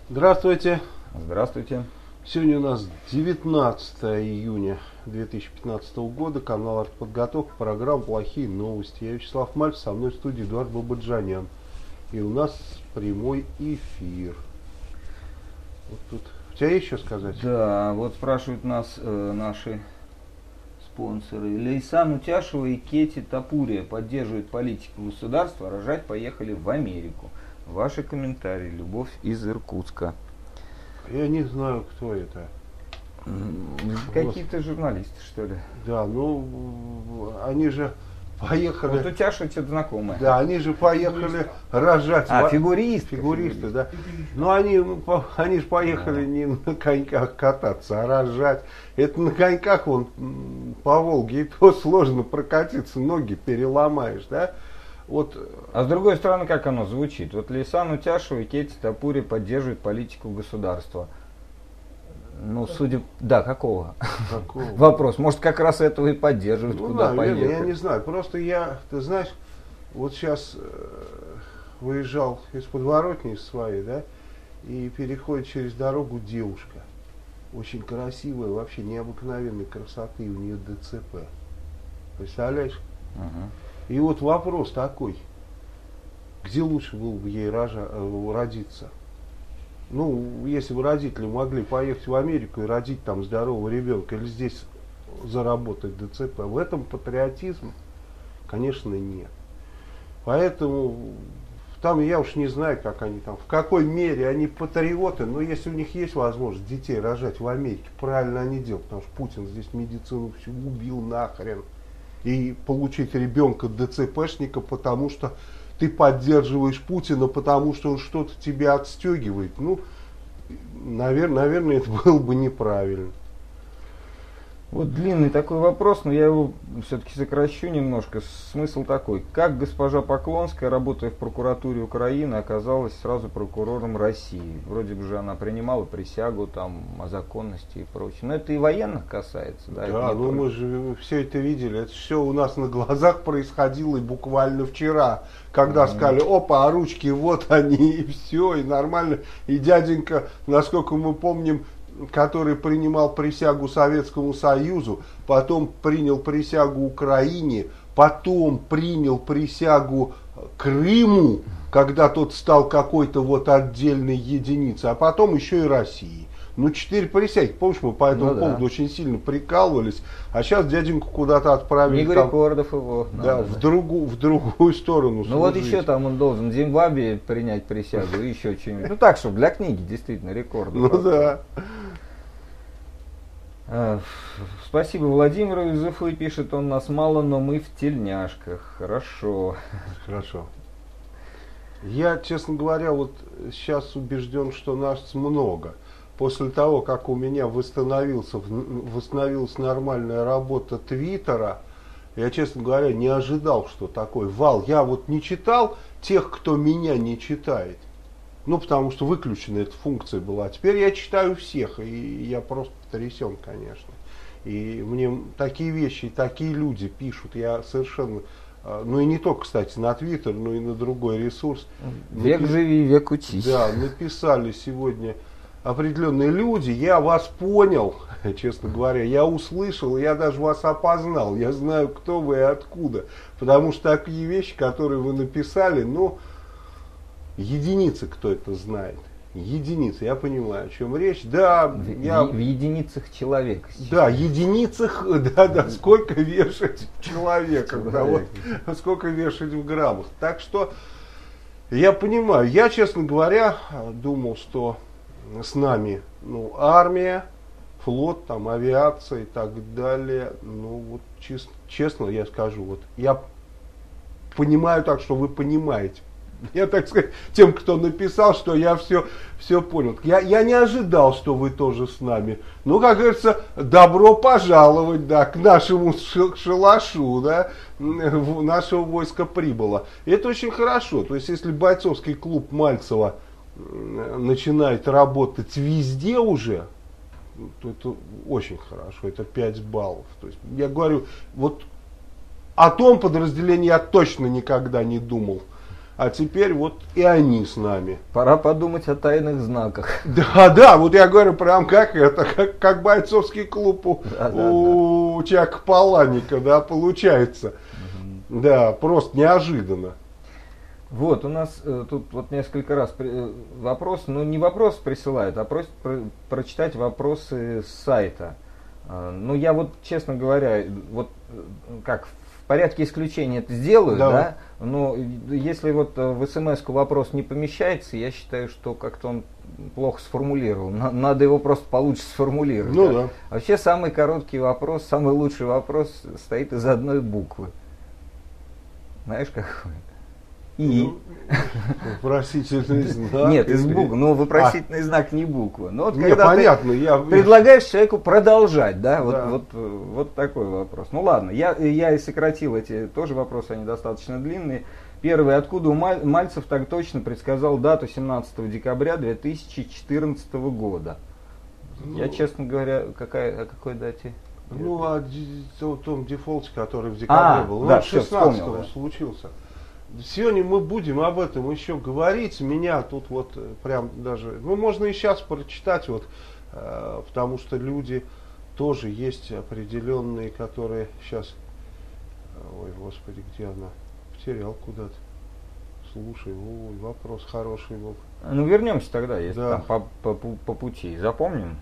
Здравствуйте. Здравствуйте. Сегодня у нас 19 июня 2015 года. Канал «Артподготовка», программа «Плохие новости». Я Вячеслав Мальцев, со мной в студии Эдуард Бабаджанян. И у нас прямой эфир. Вот тут. У тебя есть что сказать? Да, вот спрашивают нас наши спонсоры. Лейсан Утяшева и Кети Тапурия поддерживают политику государства, рожать поехали в Америку. Ваши комментарии. Любовь из Иркутска. Я не знаю, кто это. Какие-то журналисты, что ли? Да, ну, они же поехали... Вот Утяшева что-то знакомое. Да, они же поехали рожать... Фигуристы. Фигуристы, да. Но они же поехали не на коньках кататься, а рожать. Это на коньках вон по Волге, и то сложно прокатиться, ноги переломаешь, да. Вот. А с другой стороны, как оно звучит? Вот Лейсан Утяшева и Кети Тапурия поддерживают политику государства. Ну, судя... Да, какого? Вопрос. Может, как раз этого и поддерживают, ну, куда наверное, поехать? я не знаю. Просто ты знаешь, вот сейчас выезжал из подворотни своей, да, и переходит через дорогу девушка. Очень красивая, вообще необыкновенной красоты, у нее ДЦП. Представляешь? И вот вопрос такой, где лучше было бы ей родиться? Ну, если бы родители могли поехать в Америку и родить там здорового ребенка, или здесь заработать ДЦП, в этом патриотизм, конечно, нет. Поэтому там я уж не знаю, как они там, в какой мере они патриоты, но если у них есть возможность детей рожать в Америке, правильно они делают, потому что Путин здесь медицину всю убил нахрен. И получить ребенка ДЦПшника, потому что ты поддерживаешь Путина, потому что он что-то тебя отстегивает. Ну, наверное, это было бы неправильно. Вот длинный такой вопрос, но я его все-таки сокращу немножко. Смысл такой. Как госпожа Поклонская, работая в прокуратуре Украины, оказалась сразу прокурором России? Вроде бы же она принимала присягу там, о законности и прочее. Но это и военных касается. Да, ну мы же все это видели. Это все у нас на глазах происходило и буквально вчера. Когда сказали, опа, а ручки вот они, и все, и нормально. И дяденька, насколько мы помним, который принимал присягу Советскому Союзу, потом принял присягу Украине, потом принял присягу Крыму, когда тот стал какой-то вот отдельной единицей, а потом еще и России. Ну, 4 присяги. Помнишь, мы по этому поводу очень сильно прикалывались, а сейчас дяденьку куда-то отправили. Игорь Рекордов его. Да, в другую сторону. Ну вот еще там он должен в Зимбабве принять присягу и еще что-нибудь. Ну так, чтобы для книги действительно Рекордов. Ну да. Спасибо Владимиру из Уфы, пишет он, нас мало, но мы в тельняшках. Хорошо. Хорошо. Я, честно говоря, вот сейчас убежден, что нас много. После того, как у меня восстановилась нормальная работа Твиттера, я, честно говоря, не ожидал, что такой вал. Я вот не читал тех, кто меня не читает. Ну, потому что выключена эта функция была. Теперь я читаю всех, и я просто потрясен, конечно. И мне такие вещи, такие люди пишут, я совершенно... Ну и не только, кстати, на Твиттер, но и на другой ресурс. Век живи, век учись. Да, написали сегодня определенные люди, я вас понял, честно говоря, я услышал, я даже вас опознал, я знаю, кто вы и откуда. Потому что такие вещи, которые вы написали, ну... Единицы, кто это знает. Единицы, я понимаю, о чем речь. Да, в единицах человека. Да, единицах, да, сколько вешать человека, да, вот, сколько вешать в граммах. Так что, я понимаю, я, честно говоря, думал, что с нами, ну, армия, флот, там, авиация и так далее. Ну, вот, честно я скажу, вот, я понимаю так, что вы понимаете. Я, так сказать, тем, кто написал, что я все понял. Я не ожидал, что вы тоже с нами. Ну, как говорится, добро пожаловать, да, к нашему шалашу, да, нашего войска прибыло. И это очень хорошо. То есть, если бойцовский клуб Мальцева начинает работать везде уже, то это очень хорошо. Это 5 баллов. То есть, я говорю, вот о том подразделении я точно никогда не думал. а теперь вот и они с нами. Пора подумать о тайных знаках. Да, вот я говорю, прям как это, как бойцовский клуб у Чака Паланика, да, получается. Да, просто неожиданно. Вот, у нас тут вот несколько раз вопрос, ну не вопрос присылают, а просят прочитать вопросы с сайта. Ну я вот, честно говоря, вот как в порядке исключения это сделаю, да, но если вот в смс-ку вопрос не помещается, я считаю, что как-то он плохо сформулировал. Надо его просто получше сформулировать. Ну да. Вообще самый короткий вопрос, самый лучший вопрос состоит из одной буквы. Знаешь какой? И. Вопросительный знак. Нет, из буквы. Но вопросительный знак не буква. Но вот не, когда понятно, ты предлагаешь человеку продолжать, да, вот такой вопрос. Ну ладно, я и сократил эти тоже вопросы, они достаточно длинные. Первый, откуда Мальцев так точно предсказал дату 17 декабря 2014 года? Я, честно говоря, о какой дате? Ну, о том дефолте, который в декабре был. Да, он 16-го случился. Сегодня мы будем об этом еще говорить. Меня тут вот прям даже... Ну, можно и сейчас прочитать, вот, потому что люди тоже есть определенные, которые сейчас... Ой, господи, где она? Потерял куда-то. Слушай, ой, вопрос хороший был. Ну, вернемся тогда, если да. там по пути. Запомним?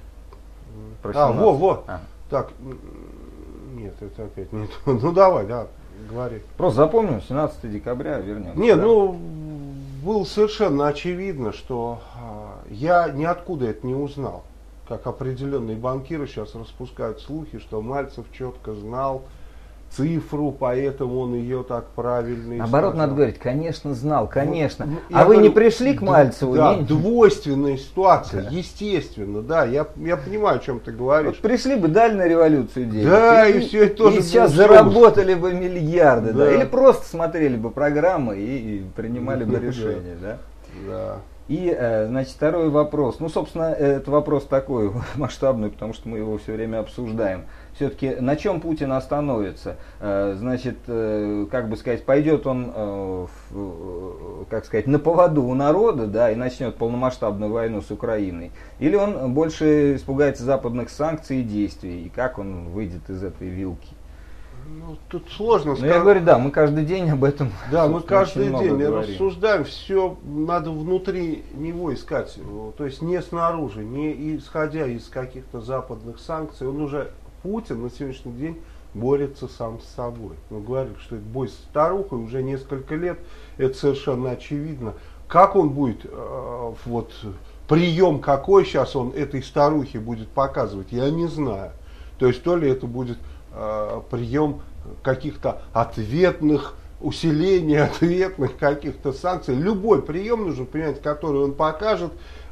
Вот. Так, нет, это опять не то. Ну, давай, да. Говори. Просто запомним, 17 декабря вернемся. Не, да? Ну, было совершенно очевидно, что я ниоткуда это не узнал. Как определенные банкиры сейчас распускают слухи, что Мальцев четко знал цифру, поэтому он ее так правильно наоборот, сказал. Надо говорить, конечно, знал, конечно. Ну, а вы не пришли к Мальцеву? Да, двойственная ситуация, да. Естественно, да, я понимаю, о чем ты говоришь. Вот пришли бы, дали на революцию денег. Да, и все это тоже. И сейчас заработали бы миллиарды, да. Или просто смотрели бы программы и принимали бы решения, да? Да. И, значит, второй вопрос. Ну, собственно, это вопрос такой масштабный, потому что мы его все время обсуждаем. Все-таки на чем Путин остановится? Значит, как бы сказать, пойдет он, как сказать, на поводу у народа, да, и начнет полномасштабную войну с Украиной? Или он больше испугается западных санкций и действий? И как он выйдет из этой вилки? Ну, тут сложно сказать. Ну, я говорю, да, мы каждый день об этом. Да, мы каждый день рассуждаем, все надо внутри него искать. То есть не снаружи, не исходя из каких-то западных санкций. Он уже, Путин, на сегодняшний день борется сам с собой. Мы говорили, что это бой с старухой уже несколько лет, это совершенно очевидно. Как он будет, вот прием какой сейчас он этой старухе будет показывать, я не знаю. То есть то ли это будет прием каких-то ответных, усиления ответных каких-то санкций. Любой прием нужно принять, который он покажет,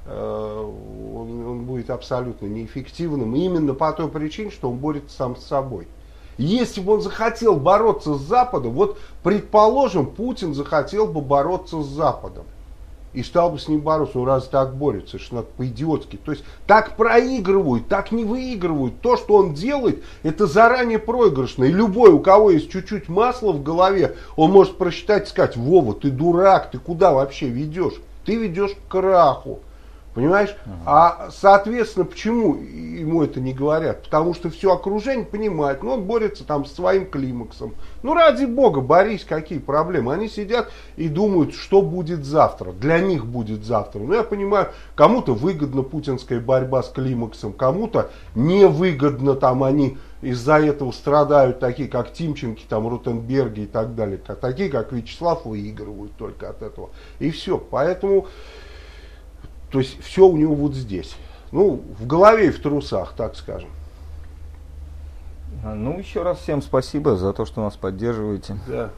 он будет абсолютно неэффективным. Именно по той причине, что он борется сам с собой. Если бы он захотел бороться с Западом, вот предположим, Путин захотел бы бороться с Западом. И стал бы с ним бороться, ну раз так борется, что надо по-идиотски. То есть так проигрывают, так не выигрывают. То, что он делает, это заранее проигрышно. И любой, у кого есть чуть-чуть масла в голове, он может просчитать и сказать: Вова, ты дурак, ты куда вообще ведешь? Ты ведешь к краху. Понимаешь? А соответственно, почему ему это не говорят? Потому что все окружение понимает, ну он борется там с своим климаксом. Ну ради бога, борись, какие проблемы. Они сидят и думают, что будет завтра. Для них будет завтра. Ну я понимаю, кому-то выгодна путинская борьба с климаксом, кому-то невыгодно, там они из-за этого страдают, такие как Тимченко, там Ротенберги и так далее. Такие как Вячеслав выигрывают только от этого. И все. Поэтому... То есть все у него вот здесь. Ну, в голове и в трусах, так скажем. Ну, еще раз всем спасибо за то, что нас поддерживаете. Да.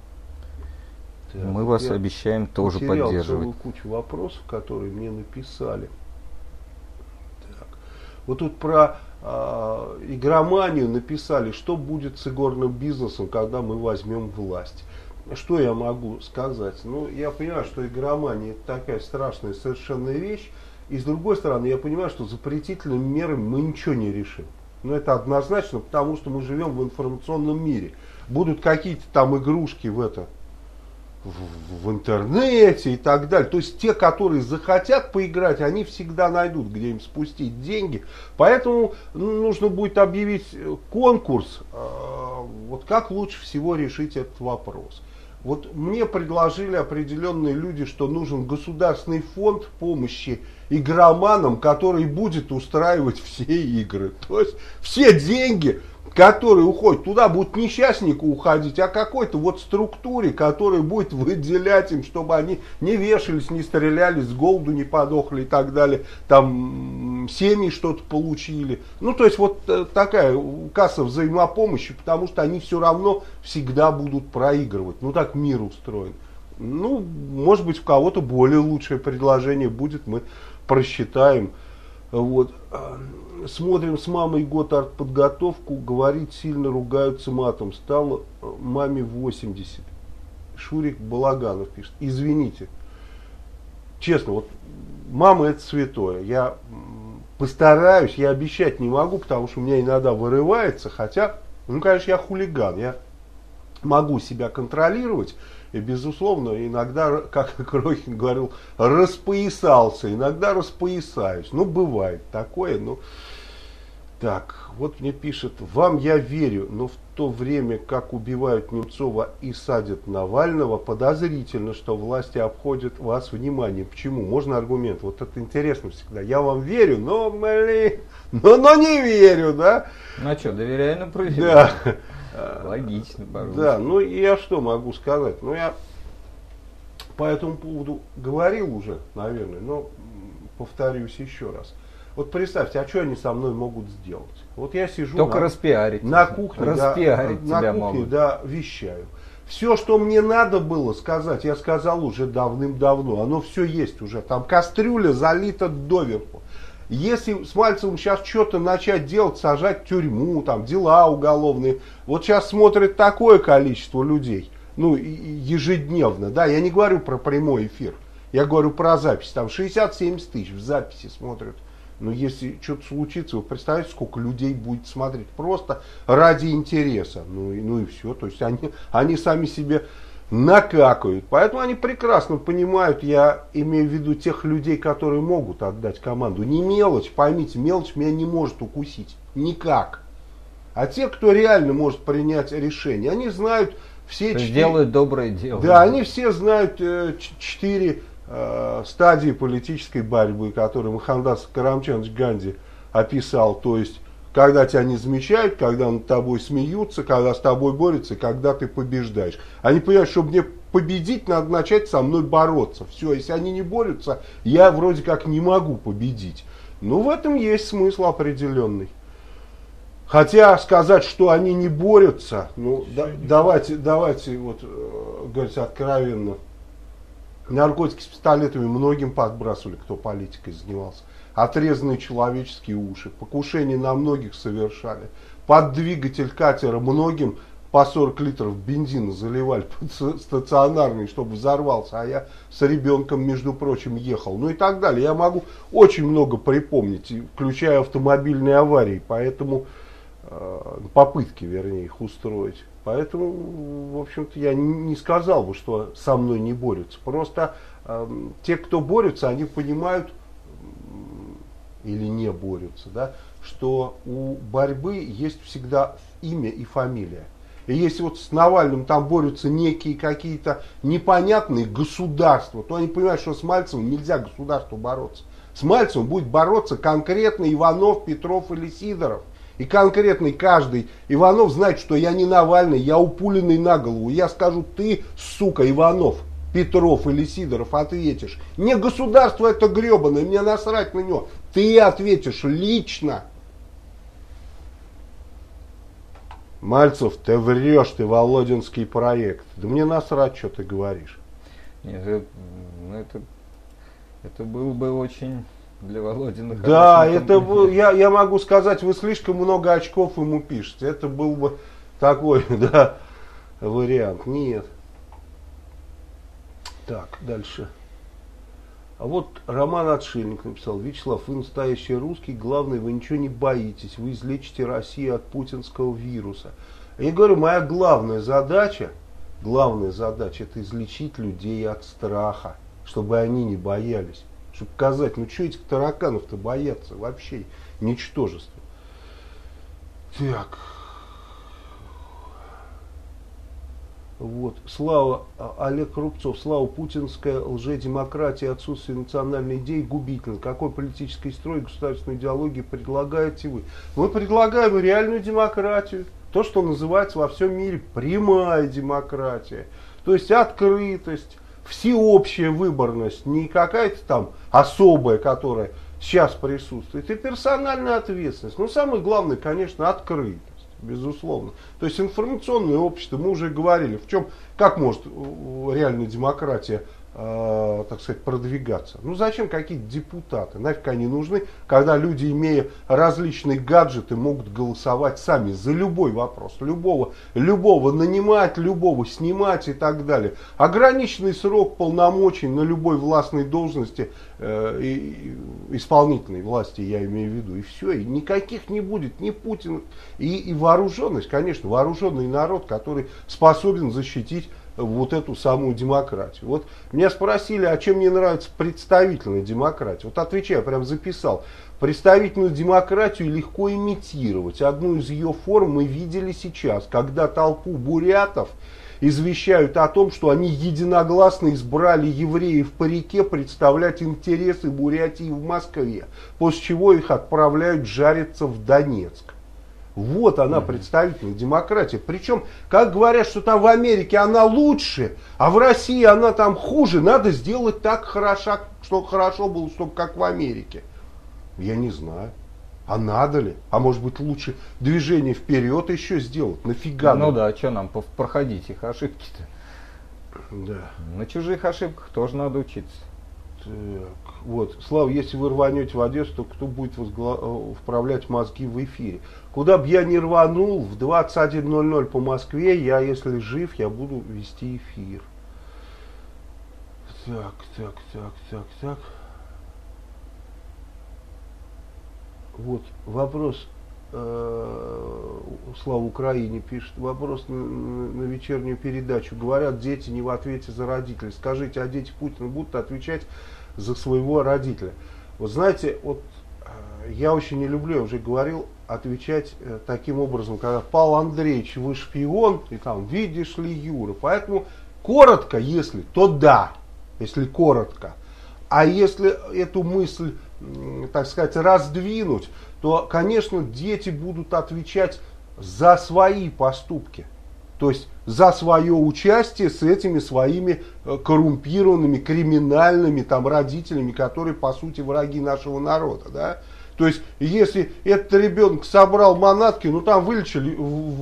Мы вас обещаем тоже поддерживать. Целую кучу вопросов, которые мне написали. Так. Вот тут про игроманию написали, что будет с игорным бизнесом, когда мы возьмем власть. Что я могу сказать? Ну, я понимаю, что игромания это такая страшная совершенная вещь. И с другой стороны, я понимаю, что запретительными мерами мы ничего не решим. Но это однозначно, потому что мы живем в информационном мире. Будут какие-то там игрушки в это, в интернете и так далее. То есть те, которые захотят поиграть, они всегда найдут, где им спустить деньги. Поэтому нужно будет объявить конкурс, вот как лучше всего решить этот вопрос. Вот мне предложили определенные люди, что нужен государственный фонд помощи игроманам, который будет устраивать все игры. То есть все деньги, которые уходят, туда будут не частнику уходить, а какой-то вот структуре, которая будет выделять им, чтобы они не вешались, не стрелялись, с голоду не подохли и так далее, там семьи что-то получили. Ну, то есть вот такая касса взаимопомощи, потому что они все равно всегда будут проигрывать. Ну, так мир устроен. Ну, может быть, у кого-то более лучшее предложение будет, мы просчитаем. Вот. Смотрим с мамой год артподготовку, говорит, сильно ругаются матом. Стало маме 80. Шурик Балаганов пишет. Извините. Честно, вот мама это святое. Я постараюсь, я обещать не могу, потому что у меня иногда вырывается. Хотя, ну, конечно, я хулиган. Я могу себя контролировать. И, безусловно, иногда, как Крохин говорил, распоясался. Иногда распоясаюсь. Ну, бывает такое. Ну, так, вот мне пишет, вам я верю, но в то время, как убивают Немцова и садят Навального, подозрительно, что власти обходят вас вниманием. Почему? Можно аргумент? Вот это интересно всегда. Я вам верю, но, блин, но не верю, да? Ну, а что, доверяю на проверяю. Да. Логично, по-русски. Да, ну я что могу сказать? Ну я по этому поводу говорил уже, наверное, но повторюсь еще раз. Вот представьте, а что они со мной могут сделать? Вот я сижу только распиарить. На кухне, распиарить да, тебя на кухне, могут. да, вещаю. Все, что мне надо было сказать, я сказал уже давным-давно. Оно все есть уже. Там кастрюля залита доверху. Если с Мальцевым сейчас что-то начать делать, сажать в тюрьму, там дела уголовные, вот сейчас смотрит такое количество людей, ну, ежедневно, да, я не говорю про прямой эфир, я говорю про запись, там 60-70 тысяч в записи смотрят. Но если что-то случится, вы представляете, сколько людей будет смотреть, просто ради интереса, ну и все, то есть они сами себе накакают. Поэтому они прекрасно понимают, я имею в виду тех людей, которые могут отдать команду. Не мелочь, поймите, мелочь меня не может укусить. Никак. А те, кто реально может принять решение, они знают все четыре... Делают доброе дело. Да, они все знают 4 стадии политической борьбы, которые Мохаммад Карамчандович Ганди описал. То есть, когда тебя не замечают, когда над тобой смеются, когда с тобой борются, когда ты побеждаешь. Они понимают, чтобы мне победить, надо начать со мной бороться. Все, если они не борются, я вроде как не могу победить. Ну, в этом есть смысл определенный. Хотя сказать, что они не борются, ну, давайте вот, говорить откровенно. Наркотики с пистолетами многим подбрасывали, кто политикой занимался. Отрезанные человеческие уши. Покушения на многих совершали. Под двигатель катера многим по 40 литров бензина заливали стационарный, чтобы взорвался. А я с ребенком, между прочим, ехал. Ну и так далее. Я могу очень много припомнить, включая автомобильные аварии. Поэтому попытки, вернее, их устроить. Поэтому, в общем-то, я не сказал бы, что со мной не борются. Просто те, кто борются, они понимают, или не борются, да, что у борьбы есть всегда имя и фамилия. И если вот с Навальным там борются некие какие-то непонятные государства, то они понимают, что с Мальцевым нельзя государству бороться. С Мальцевым будет бороться конкретно Иванов, Петров или Сидоров. И конкретный каждый Иванов знает, что я не Навальный, я упуленный на голову. Я скажу, ты, сука, Иванов, Петров или Сидоров, ответишь. Не государство это гребаное, мне насрать на него. Ты ответишь лично. Мальцев, ты врешь, ты Володинский проект. Да мне насрать, что ты говоришь. Нет, это было бы очень... Для Володина. Да, это я могу сказать, вы слишком много очков ему пишете. Это был бы такой, да, вариант. Нет. Так, дальше. А вот Роман Отшельник написал: Вячеслав, вы настоящий русский, главное, вы ничего не боитесь, вы излечите Россию от путинского вируса. Я говорю, моя главная задача Главная задача — это излечить людей от страха, чтобы они не боялись. Чтобы показать, ну что этих тараканов-то боятся вообще, ничтожество. Так. Вот. Слава, Олег Рубцов, слава, путинская лжедемократия, отсутствие национальной идеи губительно. Какой политический строй, государственную идеологию предлагаете вы? Мы предлагаем реальную демократию. То, что называется во всем мире прямая демократия. То есть открытость, всеобщая выборность, не какая-то там особая, которая сейчас присутствует, и персональная ответственность. Но самое главное, конечно, открытость. Безусловно. То есть информационное общество, мы уже говорили, как может реальная демократия, так сказать, продвигаться. Ну зачем какие-то депутаты? Нафиг они нужны, когда люди, имея различные гаджеты, могут голосовать сами за любой вопрос. Любого нанимать, любого снимать и так далее. Ограниченный срок полномочий на любой властной должности, исполнительной власти, я имею в виду. И все, и никаких не будет, ни Путина. И вооруженность, конечно, вооруженный народ, который способен защитить вот эту самую демократию. Вот меня спросили, а чем мне нравится представительная демократия. Вот отвечаю, прям записал. Представительную демократию легко имитировать. Одну из ее форм мы видели сейчас, когда толпу бурятов извещают о том, что они единогласно избрали евреев по реке представлять интересы Бурятии в Москве, после чего их отправляют жариться в Донецк. Вот она, представительная демократия. Причем, как говорят, что там в Америке она лучше, а в России она там хуже, надо сделать так хорошо, чтобы хорошо было, чтобы как в Америке. Я не знаю. А надо ли? А может быть лучше движение вперед еще сделать? Нафига? Ну да, что нам проходить их ошибки-то? Да. На чужих ошибках тоже надо учиться. Так, вот, Слава, если вы рванете в Одессу, то кто будет вправлять мозги в эфире? Куда бы я ни рванул, в 21:00 по Москве, я, если жив, я буду вести эфир. Так. Вот, вопрос, Слава Украине пишет, вопрос на вечернюю передачу. Говорят, дети не в ответе за родителей. Скажите, а дети Путина будут отвечать за своего родителя? Вот знаете, вот я очень не люблю, я уже говорил, отвечать таким образом, когда Павел Андреевич, вы шпион, и там, видишь ли, Юра. Поэтому коротко, если, то да, если коротко. А если эту мысль, так сказать, раздвинуть, то, конечно, дети будут отвечать за свои поступки. То есть за свое участие с этими своими коррумпированными, криминальными там, родителями, которые, по сути, враги нашего народа. Да? То есть, если этот ребенок собрал манатки, ну там вылечили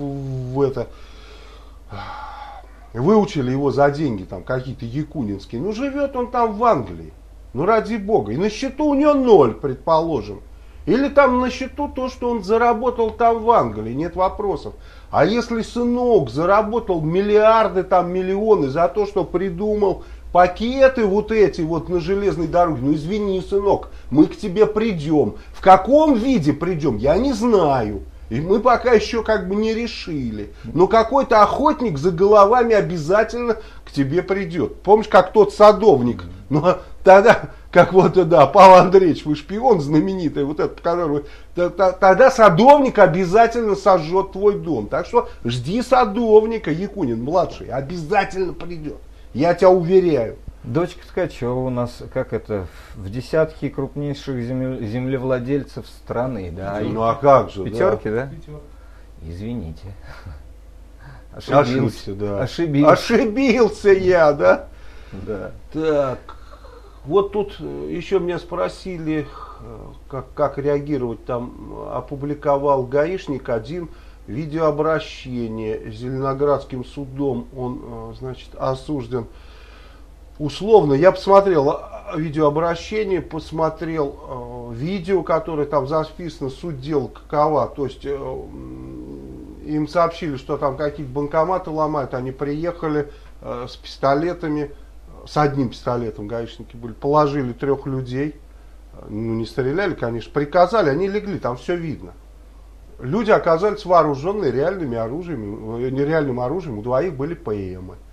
выучили его за деньги, там какие-то якунинские, ну живет он там в Англии. Ну ради бога. И на счету у него 0, предположим. Или там на счету то, что он заработал там в Англии, нет вопросов. А если сынок заработал миллиарды, там миллионы за то, что придумал пакеты вот эти вот на железной дороге, ну извини, сынок, мы к тебе придем. В каком виде придем, я не знаю. И мы пока еще как бы не решили. Но какой-то охотник за головами обязательно к тебе придет. Помнишь, как тот садовник? Ну, тогда, как вот, да, Павел Андреевич, вы шпион знаменитый, вот этот, который, тогда садовник обязательно сожжет твой дом. Так что жди садовника, Якунин младший, обязательно придет. Я тебя уверяю. Дочка Ткачева у нас, как это, в десятке крупнейших землевладельцев страны, да? Ну а как же, пятерки, да? Извините. Ошибился, да. Ошибился я, да? Да. Так, вот тут еще меня спросили, как реагировать, там опубликовал гаишник один видеообращение Зеленоградским судом, он, значит, осужден условно. Я посмотрел видеообращение, посмотрел видео, которое там записано, суть дела какова. То есть им сообщили, что там какие-то банкоматы ломают, они приехали с пистолетами, с одним пистолетом гаишники были, положили 3 людей, ну не стреляли, конечно, приказали, они легли, там все видно. Люди оказались вооруженные реальными оружиями, нереальным оружием, у 2 были ПМы.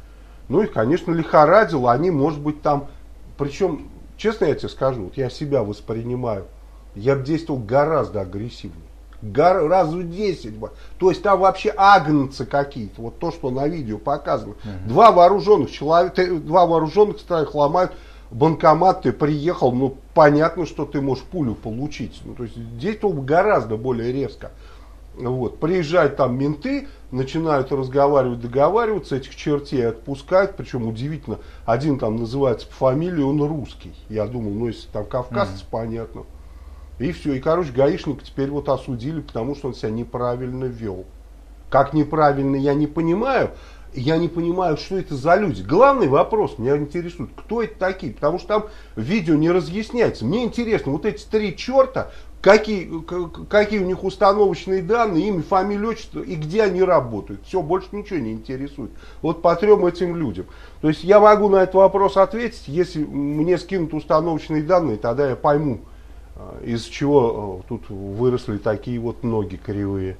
Ну и, конечно, лихорадило, они, может быть, там, причем, честно я тебе скажу, вот я себя воспринимаю, я бы действовал гораздо агрессивнее. Раз в 10. То есть там вообще агнцы какие-то. Вот то, что на видео показано. Два вооруженных человека, два вооруженных страх ломают банкомат, ты приехал, ну понятно, что ты можешь пулю получить. Ну, то есть действовал бы гораздо более резко. Вот. Приезжают там менты, начинают разговаривать, договариваться, этих чертей отпускают, причем удивительно, один там называется по фамилии, он русский. Я думал, ну если там кавказцы, понятно. И все, и короче гаишника теперь вот осудили, потому что он себя неправильно вел. Как неправильно, я не понимаю. Я не понимаю, что это за люди. Главный вопрос меня интересует, кто это такие, потому что там видео не разъясняется. Мне интересно, вот эти три черта, какие у них установочные данные, имя, фамилия, отчество и где они работают. Все, больше ничего не интересует. Вот по трем этим людям. То есть я могу на этот вопрос ответить, если мне скинут установочные данные, тогда я пойму, из чего тут выросли такие вот ноги кривые.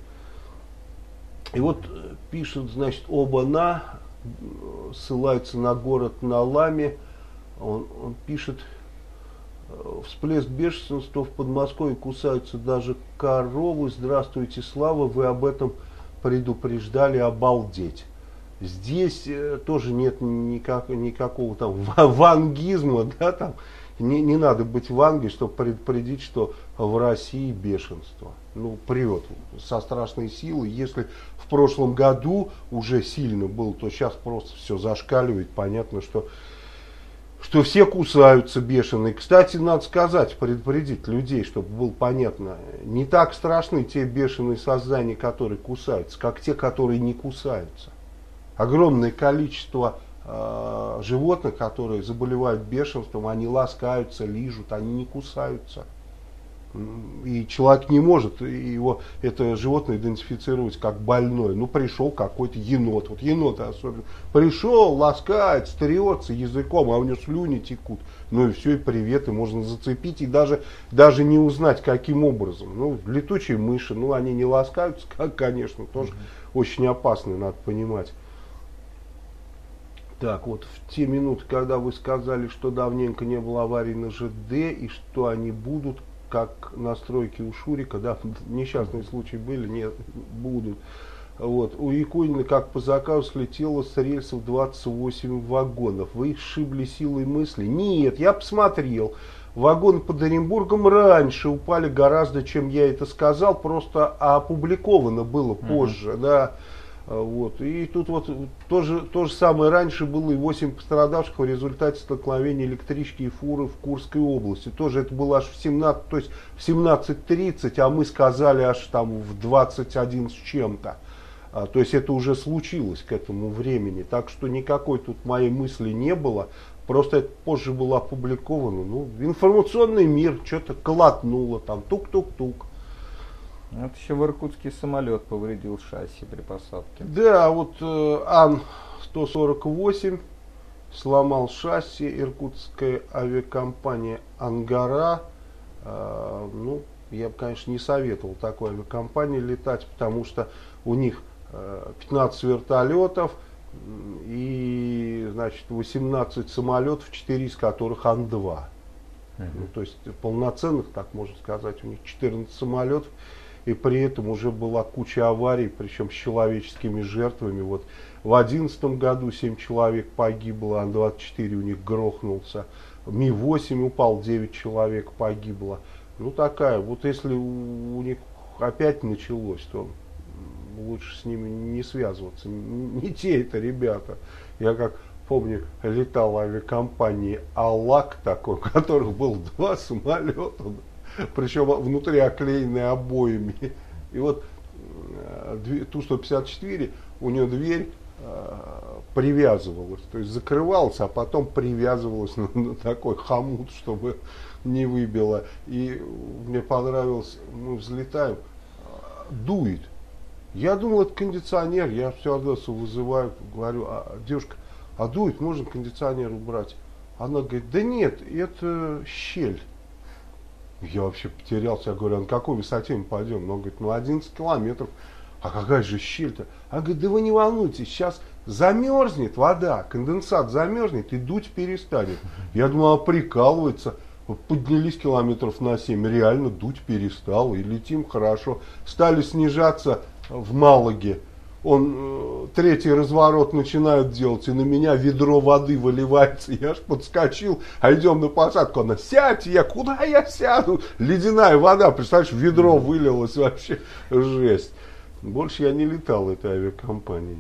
И вот пишет, значит, оба-на, ссылается на город на Ламе. Он пишет, всплеск бешенства в Подмосковье, кусаются даже коровы. Здравствуйте, Слава, вы об этом предупреждали, обалдеть. Здесь тоже нет никакого там вангизма, да, там. Не надо быть вангой, чтобы предупредить, что в России бешенство. Ну, прет со страшной силой. Если в прошлом году уже сильно было, то сейчас просто все зашкаливает. Понятно, что все кусаются бешеные. Кстати, надо сказать, предупредить людей, чтобы было понятно. Не так страшны те бешеные создания, которые кусаются, как те, которые не кусаются. Огромное количество животных, которые заболевают бешенством, они ласкаются, лижут, они не кусаются. И человек не может это животное идентифицировать как больное. Ну, пришел какой-то енот, вот еноты особенно. Пришел, ласкается, трется языком, а у него слюни текут. Ну и все, и привет, и можно зацепить, и даже не узнать, каким образом. Ну, летучие мыши, ну, они не ласкаются, конечно, тоже очень опасны, надо понимать. Так, вот в те минуты, когда вы сказали, что давненько не было аварий на ЖД, и что они будут, как на стройке у Шурика, да, несчастные случаи были, нет, будут. Вот. У Якунина, как по заказу, слетело с рельсов 28 вагонов. Вы их сшибли силой мысли? Нет, я посмотрел. Вагоны под Оренбургом раньше упали гораздо, чем я это сказал, просто опубликовано было позже, да. Вот. И тут вот то же самое раньше было, и 8 пострадавших в результате столкновения электрички и фуры в Курской области. Тоже это было аж в 17, то есть в 17:30, а мы сказали аж там в 21 с чем-то. То есть это уже случилось к этому времени. Так что никакой тут моей мысли не было. Просто это позже было опубликовано. Ну, информационный мир что-то колотнуло там, тук-тук-тук. Вот еще в Иркутске самолет повредил шасси при посадке. Да, вот Ан-148 сломал шасси, иркутская авиакомпания «Ангара». Ну, я бы, конечно, не советовал такой авиакомпании летать, потому что у них 15 вертолетов и, значит, 18 самолетов, 4 из которых Ан-2. Ну, то есть полноценных, так можно сказать, у них 14 самолетов. И при этом уже была куча аварий, причем с человеческими жертвами. Вот в 2011 году 7 человек погибло, Ан-24 у них грохнулся. Ми-8 упал, 9 человек погибло. Ну такая, вот если у них опять началось, то лучше с ними не связываться. Не те это ребята. Я как помню, летал авиакомпании «Аллак» такой, у которых было 2 самолета. Причем внутри оклеенные обоями. И вот Ту-154, у нее дверь привязывалась, то есть закрывалась, а потом привязывалась на такой хомут, чтобы не выбило. И мне понравилось, мы взлетаем, дует. Я думал, это кондиционер, я стюардессу вызываю, говорю, девушка, а дует, можно кондиционер убрать? Она говорит, да нет, это щель. Я вообще потерялся, я говорю, а на какой высоте мы пойдем? Он говорит, 11 километров. А какая же щель-то? Она говорит, да вы не волнуйтесь, сейчас замерзнет вода, конденсат замерзнет и дуть перестанет. Я думал, она прикалывается. Поднялись километров на 7, реально дуть перестал, и летим хорошо. Стали снижаться в Малаге. Он третий разворот начинают делать, и на меня ведро воды выливается. Я аж подскочил, а идем на посадку. Она: сядьте, куда я сяду? Ледяная вода, представляешь, ведро вылилось, вообще жесть. Больше я не летал этой авиакомпанией.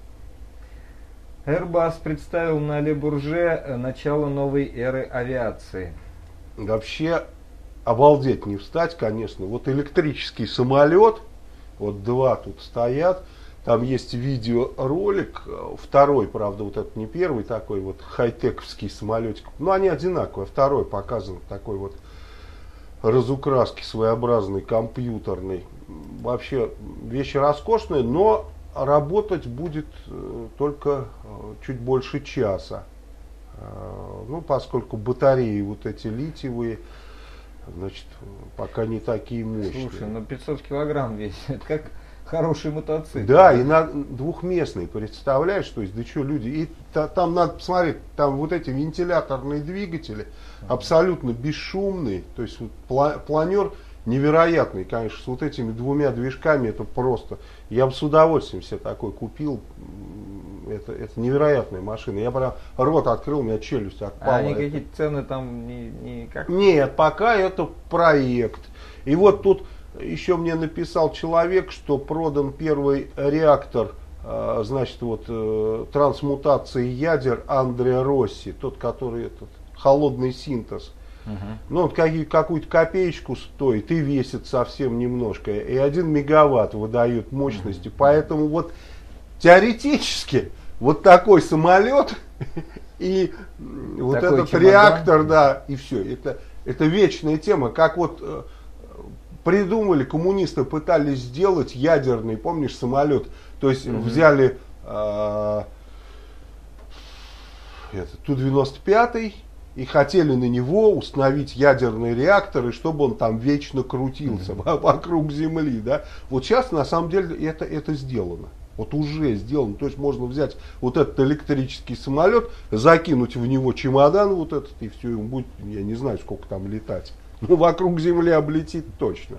Airbus представил на Ле Бурже начало новой эры авиации. Вообще обалдеть не встать, конечно. Вот электрический самолет, вот два тут стоят. Там есть видеоролик, второй, правда, вот это не первый такой вот хай-тековский самолетик. Но они одинаковые. Второй показан такой вот разукраски своеобразный, компьютерный. Вообще вещь роскошная, но работать будет только чуть больше часа. Ну, поскольку батареи вот эти литиевые, значит, пока не такие мощные. Слушай, ну 500 килограмм весит, это как хороший мотоцикл. Да, и на двухместный, представляешь, то есть, да что, люди, и там надо посмотреть, там вот эти вентиляторные двигатели, абсолютно бесшумные, то есть вот, планер невероятный, конечно, с вот этими двумя движками, это просто, я бы с удовольствием себе такой купил, это невероятная машина, я прям рот открыл, у меня челюсть отпала. А никакие цены там никак? Нет, пока это проект. И вот тут еще мне написал человек, что продан первый реактор, значит, вот трансмутации ядер Андреа Росси, тот, который этот холодный синтез. Ну, он какую-то копеечку стоит и весит совсем немножко. И 1 мегаватт выдает мощности. Поэтому вот теоретически вот такой самолет и вот такой этот чемодан. реактор, да, и все. Это вечная тема. Как вот придумали, коммунисты пытались сделать ядерный, помнишь, самолет. То есть взяли Ту-95 и хотели на него установить ядерный реактор, и чтобы он там вечно крутился вокруг Земли. Да? Вот сейчас на самом деле это сделано. Вот уже сделано. То есть можно взять вот этот электрический самолет, закинуть в него чемодан вот этот, и все, ему будет, я не знаю, сколько там летать. Но вокруг Земли облетит точно.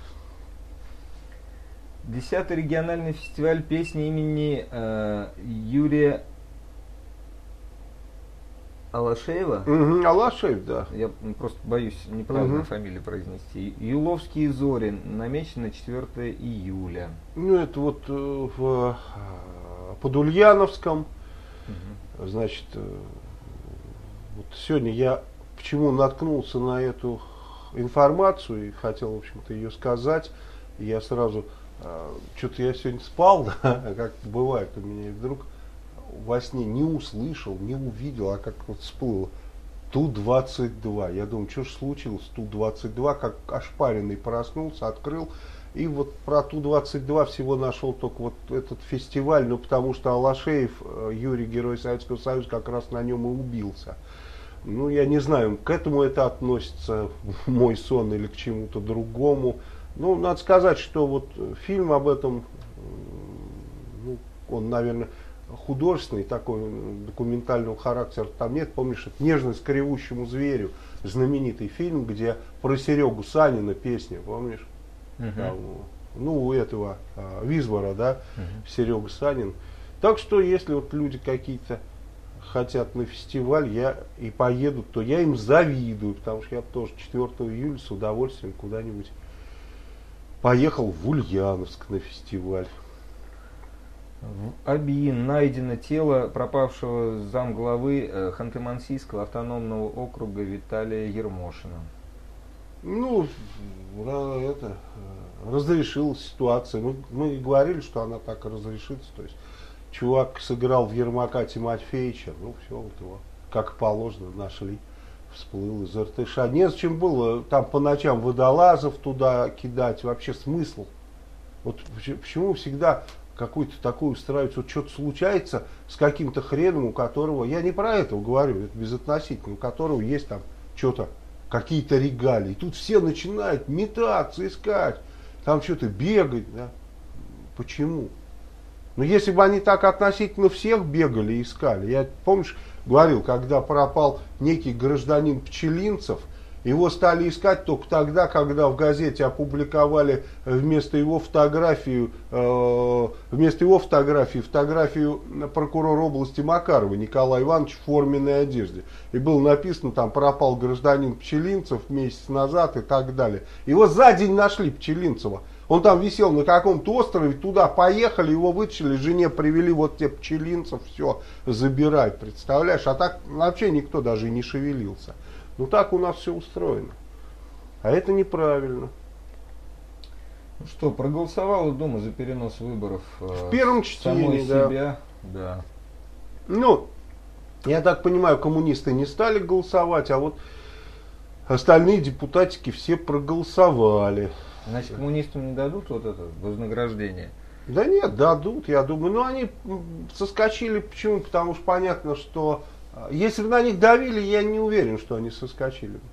10-й региональный фестиваль песни имени Юрия Алашеева. Алашеев, да. Я просто боюсь неправильно фамилию произнести. Юловские зори намечен на 4 июля. Ну, это вот под Ульяновском. Значит, вот сегодня я почему наткнулся на эту информацию и хотел, в общем-то, ее сказать. Я сразу, что-то я сегодня спал, да, как бывает у меня, и вдруг во сне не услышал, не увидел, а как вот всплыло Ту-22. Я думаю, что же случилось с Ту-22, как ошпаренный проснулся, открыл. И вот про Ту-22 всего нашел только вот этот фестиваль, ну потому что Алашеев, Юрий, Герой Советского Союза, как раз на нем и убился. Ну, я не знаю, к этому это относится, мой сон, или к чему-то другому. Ну, надо сказать, что вот фильм об этом, ну, он, наверное, художественный, такой документального характера там нет. Помнишь, это «Нежность к ревущему зверю», знаменитый фильм, где про Серегу Санина песня, помнишь? Там, ну, у этого Визвара, да, Серега Санин. Так что, если вот люди какие-то хотят на фестиваль и поедут, то я им завидую, потому что я тоже 4 июля с удовольствием куда-нибудь поехал в Ульяновск на фестиваль. В Аби найдено тело пропавшего замглавы Ханты-Мансийского автономного округа Виталия Ермошина. Ну, это разрешилась ситуация. Мы и говорили, что она так и разрешится. То есть чувак сыграл в Ермака Тимофеевича, ну все, вот его, как положено, нашли, всплыл из Иртыша. Незачем было там по ночам водолазов туда кидать, вообще смысл. Вот почему всегда какой-то такой устраивается, вот что-то случается с каким-то хреном, у которого, я не про это говорю, это безотносительно, у которого есть там что-то, какие-то регалии. И тут все начинают метаться, искать, там что-то бегать. Да? Почему? Но если бы они так относительно всех бегали и искали, я, помнишь, говорил, когда пропал некий гражданин Пчелинцев, его стали искать только тогда, когда в газете опубликовали вместо его фотографию фотографию прокурора области Макарова Николая Ивановича в форменной одежде. И было написано, там пропал гражданин Пчелинцев месяц назад и так далее. Его за день нашли, Пчелинцева. Он там висел на каком-то острове, туда поехали, его вытащили, жене привели, вот тебе Пчелинцев, все, забирай, представляешь? А так вообще никто даже и не шевелился. Ну так у нас все устроено. А это неправильно. Ну что, проголосовала Дума за перенос выборов в первом чтении, самой себя? Да. Ну, я так понимаю, коммунисты не стали голосовать, а вот остальные депутатики все проголосовали. Значит, коммунистам не дадут вот это вознаграждение? Да нет, дадут, я думаю. Но они соскочили. Почему? Потому что понятно, что если бы на них давили, я не уверен, что они соскочили бы.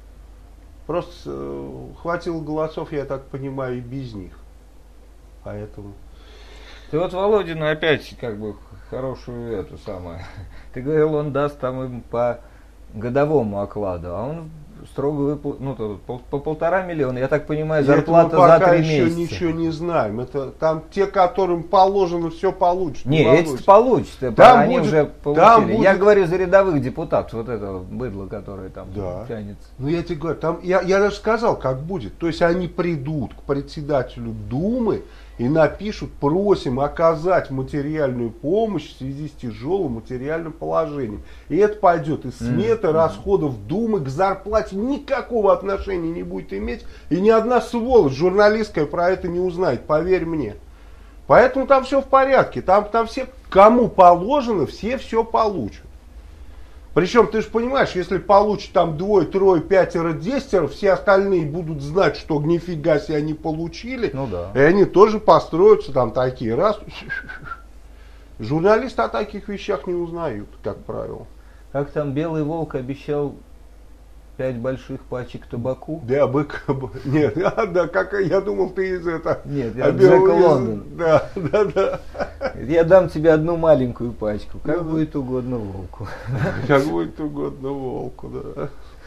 Просто хватило голосов, я так понимаю, и без них. Поэтому. Ты вот Володину опять как бы хорошую эту самую. Ты говорил, он даст там им по годовому окладу, а он строго выплатил, по 1,5 миллиона. Я так понимаю, зарплата мы за пока 3 еще месяца. Ничего не знаем. Это там те, которым положено, все получат. Не, эти получат. Они будет, уже получили. будет... Я говорю за рядовых депутатов, вот этого быдла, которое там тянется. Ну я тебе говорю, там, я даже сказал, как будет. То есть они придут к председателю Думы и напишут: просим оказать материальную помощь в связи с тяжелым материальным положением. И это пойдет из сметы расходов Думы, к зарплате никакого отношения не будет иметь. И ни одна сволочь журналистская про это не узнает, поверь мне. Поэтому там все в порядке. Там все, кому положено, все получат. Причем, ты же понимаешь, если получат там 2, 3, 5, 10, все остальные будут знать, что нифига себе они получили. Ну да. И они тоже построятся там такие, раз. Журналисты о таких вещах не узнают, как правило. Как там Белый Волк обещал 5 больших пачек табаку? Да, нет, да, как я думал, ты из этого. Нет, я Джек Лондон. Да. Я дам тебе одну маленькую пачку. Как будет угодно волку. Как будет угодно волку, да.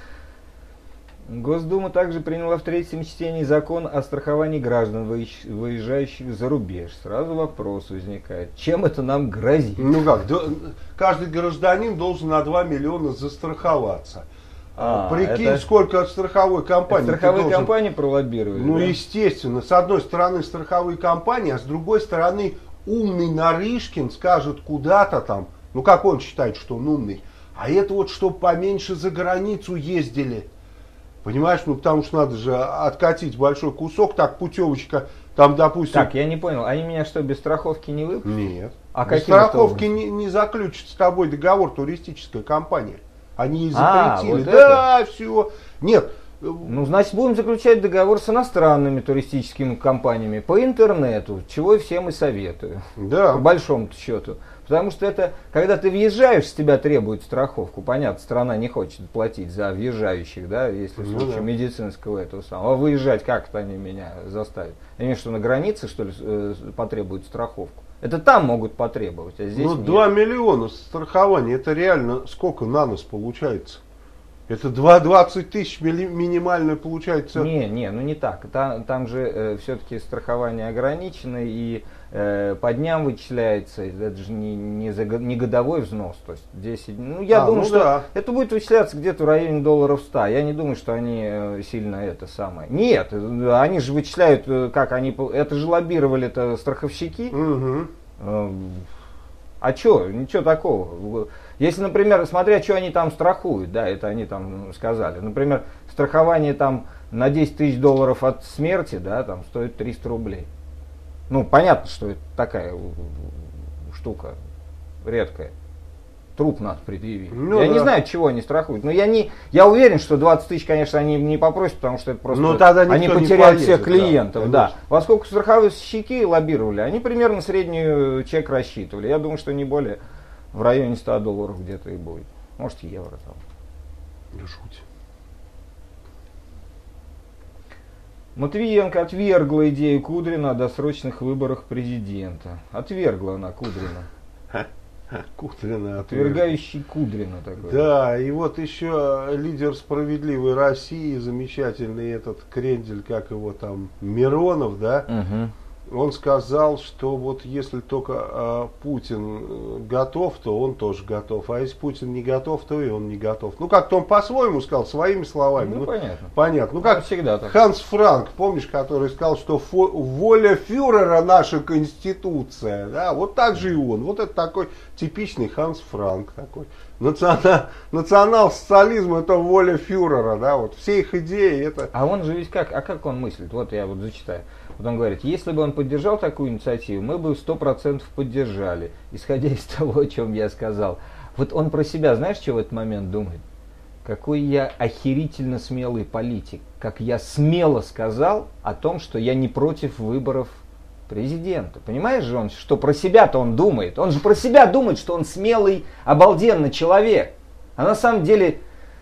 Госдума также приняла в третьем чтении закон о страховании граждан, выезжающих за рубеж. Сразу вопрос возникает: чем это нам грозит? Ну как, каждый гражданин должен на 2 миллиона застраховаться. Прикинь, сколько страховой компании. Страховые компании пролоббировали? Ну, да? Естественно. С одной стороны страховые компании, а с другой стороны умный Нарышкин скажет куда-то там, ну как он считает, что он умный, а это вот чтобы поменьше за границу ездили. Понимаешь, ну потому что надо же откатить большой кусок, так путевочка, там допустим... Так, я не понял, они меня что, без страховки не выпустят? Нет. А без страховки не заключит с тобой договор туристическая компания. Они ей запретили. Вот да, это? все. Нет. Ну, значит, будем заключать договор с иностранными туристическими компаниями по интернету, чего всем и советую. Да. По большому счету. Потому что это, когда ты въезжаешь, с тебя требуют страховку. Понятно, страна не хочет платить за въезжающих, да, если в случае медицинского этого самого. А выезжать как-то они меня заставят. Они что, на границе, что ли, потребуют страховку? Это там могут потребовать, а здесь нет. 2 миллиона страхования, это реально сколько на нос получается? Это 20 тысяч минимально получается. Ну не так. Там же все-таки страхование ограничено и по дням вычисляется. Это же не годовой взнос. То есть 10. Ну, я думаю, что это будет вычисляться где-то в районе $100. Я не думаю, что они сильно это самое. Нет, они же вычисляют, как они. Это же лоббировали это страховщики. А что? Ничего такого. Если, например, смотря, что они там страхуют, да, это они там сказали. Например, страхование там на $10 тысяч от смерти, да, там стоит 300 рублей. Ну, понятно, что это такая штука редкая. Труп надо предъявить. Ну, я не знаю, чего они страхуют. Но я уверен, что 20 тысяч, конечно, они не попросят, потому что это просто они потеряют всех клиентов. Да. Поскольку страховщики лоббировали, они примерно среднюю чек рассчитывали. Я думаю, что не более в районе $100 где-то и будет. Может, евро там. Жуть. Матвиенко отвергла идею Кудрина о досрочных выборах президента. Отвергла она Кудрина. Кудрина Отвергающий Кудрина такой. Да, и вот еще лидер «Справедливой России», замечательный этот крендель, как его там, Миронов, да, он сказал, что вот если только Путин готов, то он тоже готов, а если Путин не готов, то и он не готов. Ну, как-то он по-своему сказал, своими словами. Ну, понятно. Понятно. Ну, как всегда так. Ханс Франк, помнишь, который сказал, что воля фюрера наша конституция, да, вот так же и он. Вот это такой типичный Ханс Франк такой. Национал-социализм — это воля фюрера, да, вот все их идеи это... А он же ведь как он мыслит? Вот я вот зачитаю. Вот он говорит, если бы он поддержал такую инициативу, мы бы 100% поддержали, исходя из того, о чем я сказал. Вот он про себя, знаешь, что в этот момент думает? Какой я охерительно смелый политик, как я смело сказал о том, что я не против выборов президента. Понимаешь же он, что про себя-то он думает? Он же про себя думает, что он смелый, обалденный человек. А на самом деле...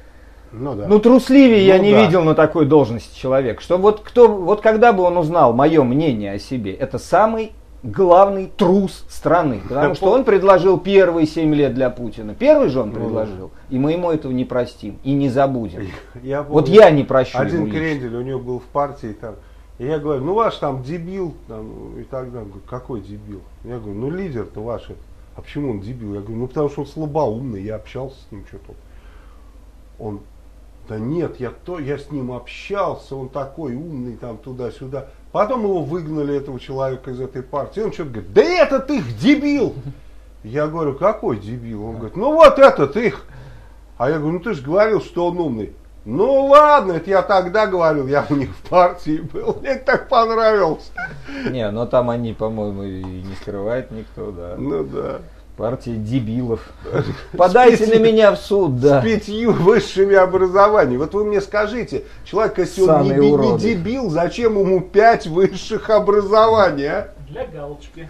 Ну, трусливее я не видел на такой должности человек. Что вот когда бы он узнал мое мнение о себе, это самый главный трус страны. Потому что он предложил первые 7 лет для Путина. Первый же он предложил. И мы ему этого не простим и не забудем. Вот я не прощу ему один лично. крендель у него был в партии там. И я говорю, ну ваш там дебил, там, и так далее. Говорю, какой дебил? Я говорю, ну лидер-то ваш. А почему он дебил? Я говорю, ну потому что он слабоумный, я общался с ним что-то. Он... Да нет, я с ним общался, он такой умный, там туда-сюда. Потом его выгнали, этого человека, из этой партии. Он что-то говорит, да этот их дебил. Я говорю, какой дебил? Он говорит, ну вот этот их. А я говорю, ну ты же говорил, что он умный. Ну ладно, это я тогда говорил, я у них в партии был. Мне это так понравилось. Не, но там они, по-моему, и не скрывает никто, да. Ну да. Партия дебилов. Подайте на меня в суд, да. С 5 высшими образованиями. Вот вы мне скажите, человек, если он не дебил, зачем ему 5 высших образований, а? Для галочки.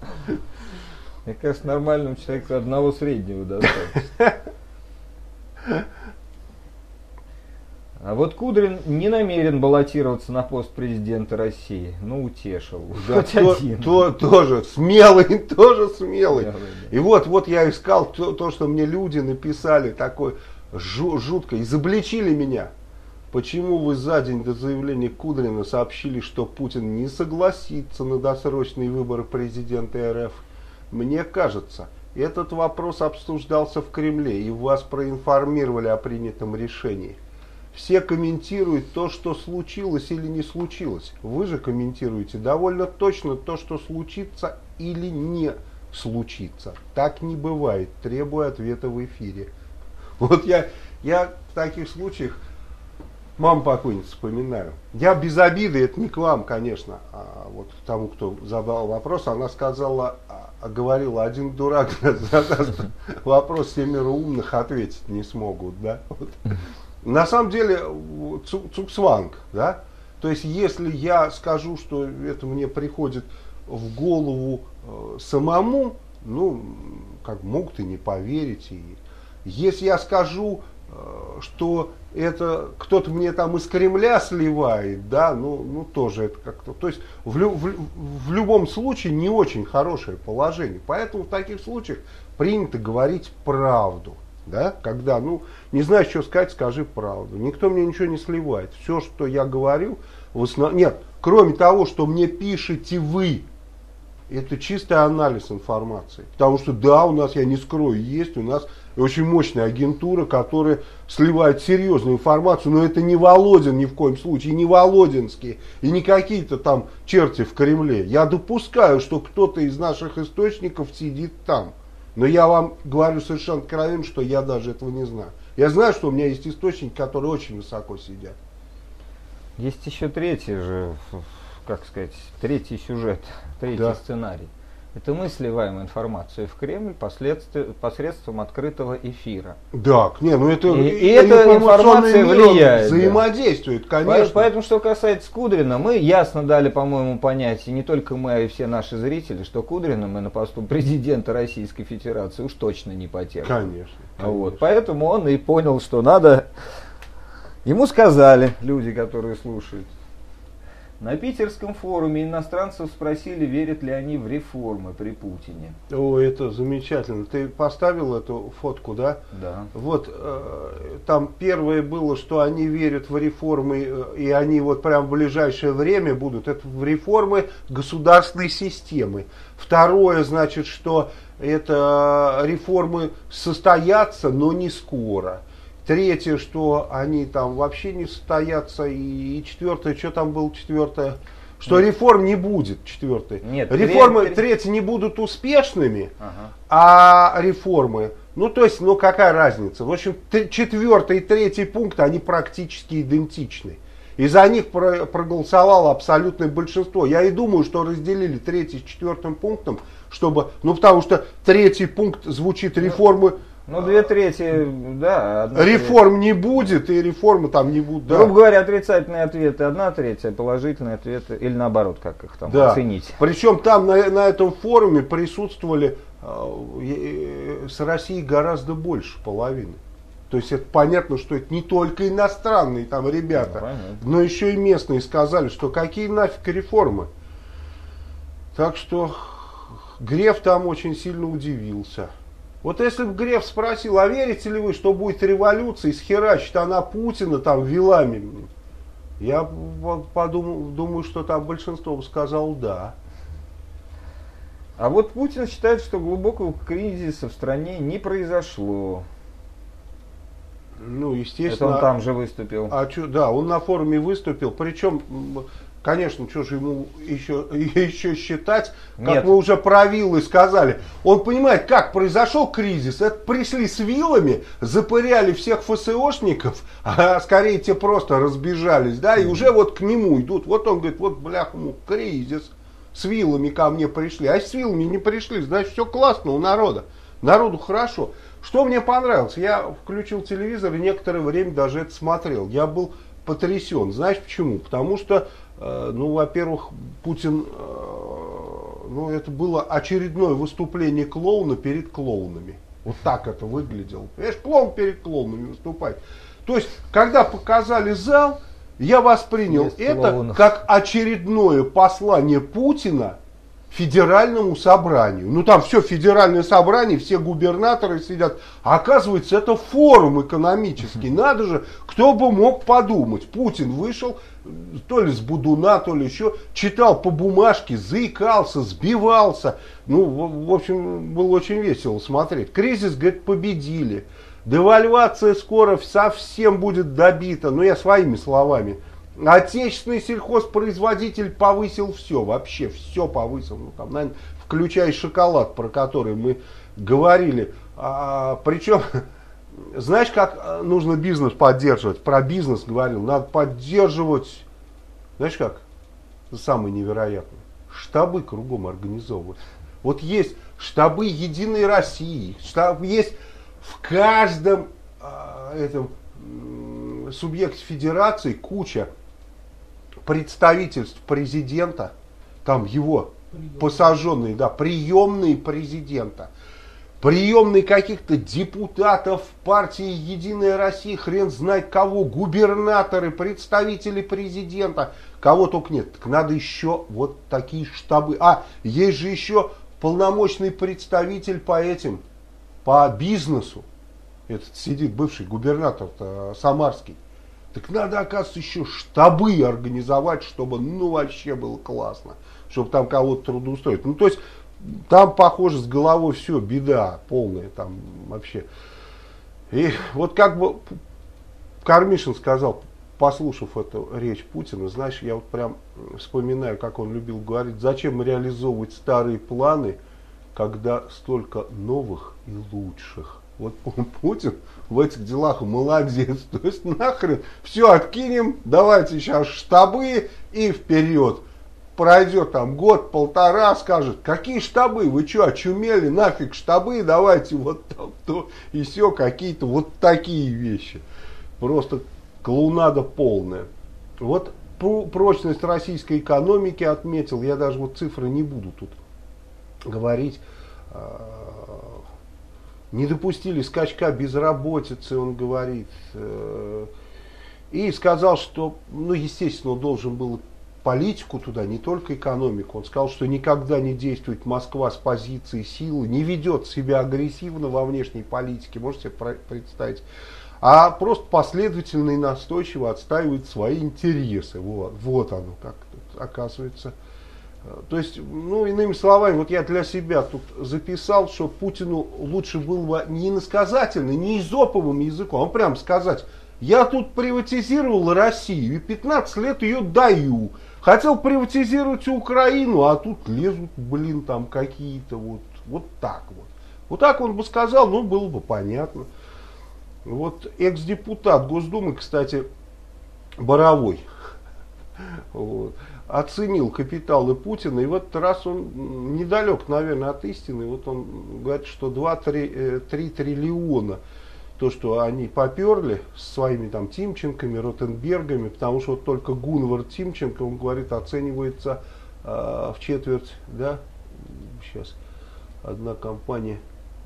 Мне кажется, нормальному человеку одного среднего достаточно. А вот Кудрин не намерен баллотироваться на пост президента России. Ну, утешил. Да, тоже смелый, тоже смелый. И вот я искал то, что мне люди написали, такое жутко, изобличили меня. Почему вы за день до заявления Кудрина сообщили, что Путин не согласится на досрочные выборы президента РФ? Мне кажется, этот вопрос обсуждался в Кремле, и вас проинформировали о принятом решении. Все комментируют то, что случилось или не случилось. Вы же комментируете довольно точно то, что случится или не случится. Так не бывает. Требую ответа в эфире. Вот я в таких случаях маму покойницу вспоминаю. Я без обиды, это не к вам, конечно, а вот к тому, кто задал вопрос. Она говорила, один дурак задаст вопрос, 7 умных ответить не смогут, да? Вот. На самом деле, цукцванг, да? То есть, если я скажу, что это мне приходит в голову самому, ну, как могут и не поверить. И если я скажу, что это кто-то мне там из Кремля сливает, да, ну тоже это как-то. То есть, в любом случае не очень хорошее положение. Поэтому в таких случаях принято говорить правду. Да? Когда, не знаешь, что сказать, скажи правду. Никто мне ничего не сливает. Все, что я говорю, нет, кроме того, что мне пишете вы, это чистый анализ информации. Потому что, да, у нас, я не скрою, есть у нас очень мощная агентура, которая сливает серьезную информацию, но это не Володин ни в коем случае, не Володинские, и не какие-то там черти в Кремле. Я допускаю, что кто-то из наших источников сидит там. Но я вам говорю совершенно откровенно, что я даже этого не знаю. Я знаю, что у меня есть источники, которые очень высоко сидят. Есть еще третий сюжет, третий сценарий. Это мы сливаем информацию в Кремль посредством открытого эфира. Да, это эта информация влияет. Взаимодействует, конечно. Поэтому, что касается Кудрина, мы ясно дали, по-моему, понять, и не только мы, а и все наши зрители, что Кудрина мы на посту президента Российской Федерации уж точно не потерпим. Конечно. Вот, поэтому он и понял, что надо. Ему сказали люди, которые слушают. На питерском форуме иностранцев спросили, верят ли они в реформы при Путине. О, это замечательно. Ты поставил эту фотку, да? Да. Вот, там первое было, что они верят в реформы, и они вот прям в ближайшее время будут. Это в реформы государственной системы. Второе, значит, что это реформы состоятся, но не скоро. Третье, что они там вообще не состоятся. И четвертое, что там было четвертое? Что реформ не будет, четвертое. Нет, реформы, третье, не будут успешными, а реформы, ну то есть, ну какая разница? В общем, четвертый и третий пункт, они практически идентичны. И за них проголосовало абсолютное большинство. Я и думаю, что разделили третий с четвертым пунктом, чтобы, ну потому что третий пункт звучит реформы. Ну, 2/3, да. Реформ не будет, и реформы там не будут. Да. Грубо говоря, отрицательные ответы 1/3, положительные ответы, или наоборот, как их там оценить. Причем там на этом форуме присутствовали с Россией гораздо больше половины. То есть это понятно, что это не только иностранные там ребята, но еще и местные сказали, что какие нафиг реформы. Так что Греф там очень сильно удивился. Вот если бы Греф спросил, а верите ли вы, что будет революция, и схерачит она Путина там вилами, я думаю, что там большинство бы сказал да. А вот Путин считает, что глубокого кризиса в стране не произошло. Ну, естественно. Это он там же выступил. Да, он на форуме выступил. Причем, конечно, что же ему еще считать, как Нет. мы уже про виллы сказали. Он понимает, как произошел кризис. Это пришли с виллами, запыряли всех ФСОшников, а скорее те просто разбежались, да, и уже вот к нему идут. Вот он говорит, вот бляха, кризис. С виллами ко мне пришли. А с виллами не пришли, значит, все классно у народа. Народу хорошо. Что мне понравилось? Я включил телевизор и некоторое время даже это смотрел. Я был потрясен. Знаешь почему? Потому что, ну, во-первых, Путин, ну, это было очередное выступление клоуна перед клоунами. Вот так это выглядело. Понимаешь, клоун перед клоунами выступает. То есть, когда показали зал, я воспринял это как очередное послание Путина Федеральному собранию. Ну там все федеральное собрание, все губернаторы сидят. А оказывается, это форум экономический. Надо же, кто бы мог подумать. Путин вышел, то ли с Будуна, то ли еще, читал по бумажке, заикался, сбивался. Ну, в общем, было очень весело смотреть. Кризис, говорит, победили. Девальвация скоро совсем будет добита. Ну, я своими словами. Отечественный сельхозпроизводитель повысил все, вообще все повысил. Ну, там, наверное, включая шоколад, про который мы говорили. Причем, знаешь, как нужно бизнес поддерживать? Про бизнес говорил. Надо поддерживать, знаешь как? Это самое невероятное. Штабы кругом организовывать. Вот есть штабы Единой России, есть в каждом этом субъекте федерации куча представительств президента, там его посаженные, да, приемные президента, приемные каких-то депутатов партии Единая Россия, хрен знает кого, губернаторы, представители президента, кого только нет. Так надо еще вот такие штабы. Есть же еще полномочный представитель по бизнесу. Этот сидит бывший губернатор самарский. Так надо, оказывается, еще штабы организовать, чтобы, ну, вообще было классно. Чтобы там кого-то трудоустроить. Ну, то есть, там, похоже, с головой все, беда полная там вообще. И вот как бы Кармишин сказал, послушав эту речь Путина, знаешь, я вот прям вспоминаю, как он любил говорить, зачем реализовывать старые планы, когда столько новых и лучших. Вот Путин в этих делах молодец. То есть нахрен все откинем, давайте сейчас штабы и вперед. Пройдет там год-полтора, скажет, какие штабы, вы что, очумели, нафиг штабы, давайте вот там то и все, какие-то вот такие вещи. Просто клоунада полная. Вот прочность российской экономики отметил, я даже вот цифры не буду тут говорить. Не допустили скачка безработицы, он говорит. И сказал, что, ну, естественно, он должен был политику туда, не только экономику. Он сказал, что никогда не действует Москва с позиции силы, не ведет себя агрессивно во внешней политике, можете себе представить, а просто последовательно и настойчиво отстаивает свои интересы. Вот оно как тут оказывается. То есть, ну, иными словами, вот я для себя тут записал, что Путину лучше было бы не иносказательно, не изоповым языком, а прям сказать: я тут приватизировал Россию и 15 лет ее даю. Хотел приватизировать Украину, а тут лезут, блин, там какие-то вот так вот. Вот так он бы сказал, ну, было бы понятно. Вот экс-депутат Госдумы, кстати, Боровой, вот, оценил капиталы Путина, и в этот раз он недалек, наверное, от истины. Вот он говорит, что 2-3 триллиона, то, что они поперли с своими там Тимченками, Ротенбергами, потому что вот только Гунвар Тимченко, он говорит, оценивается в четверть, да, сейчас одна компания,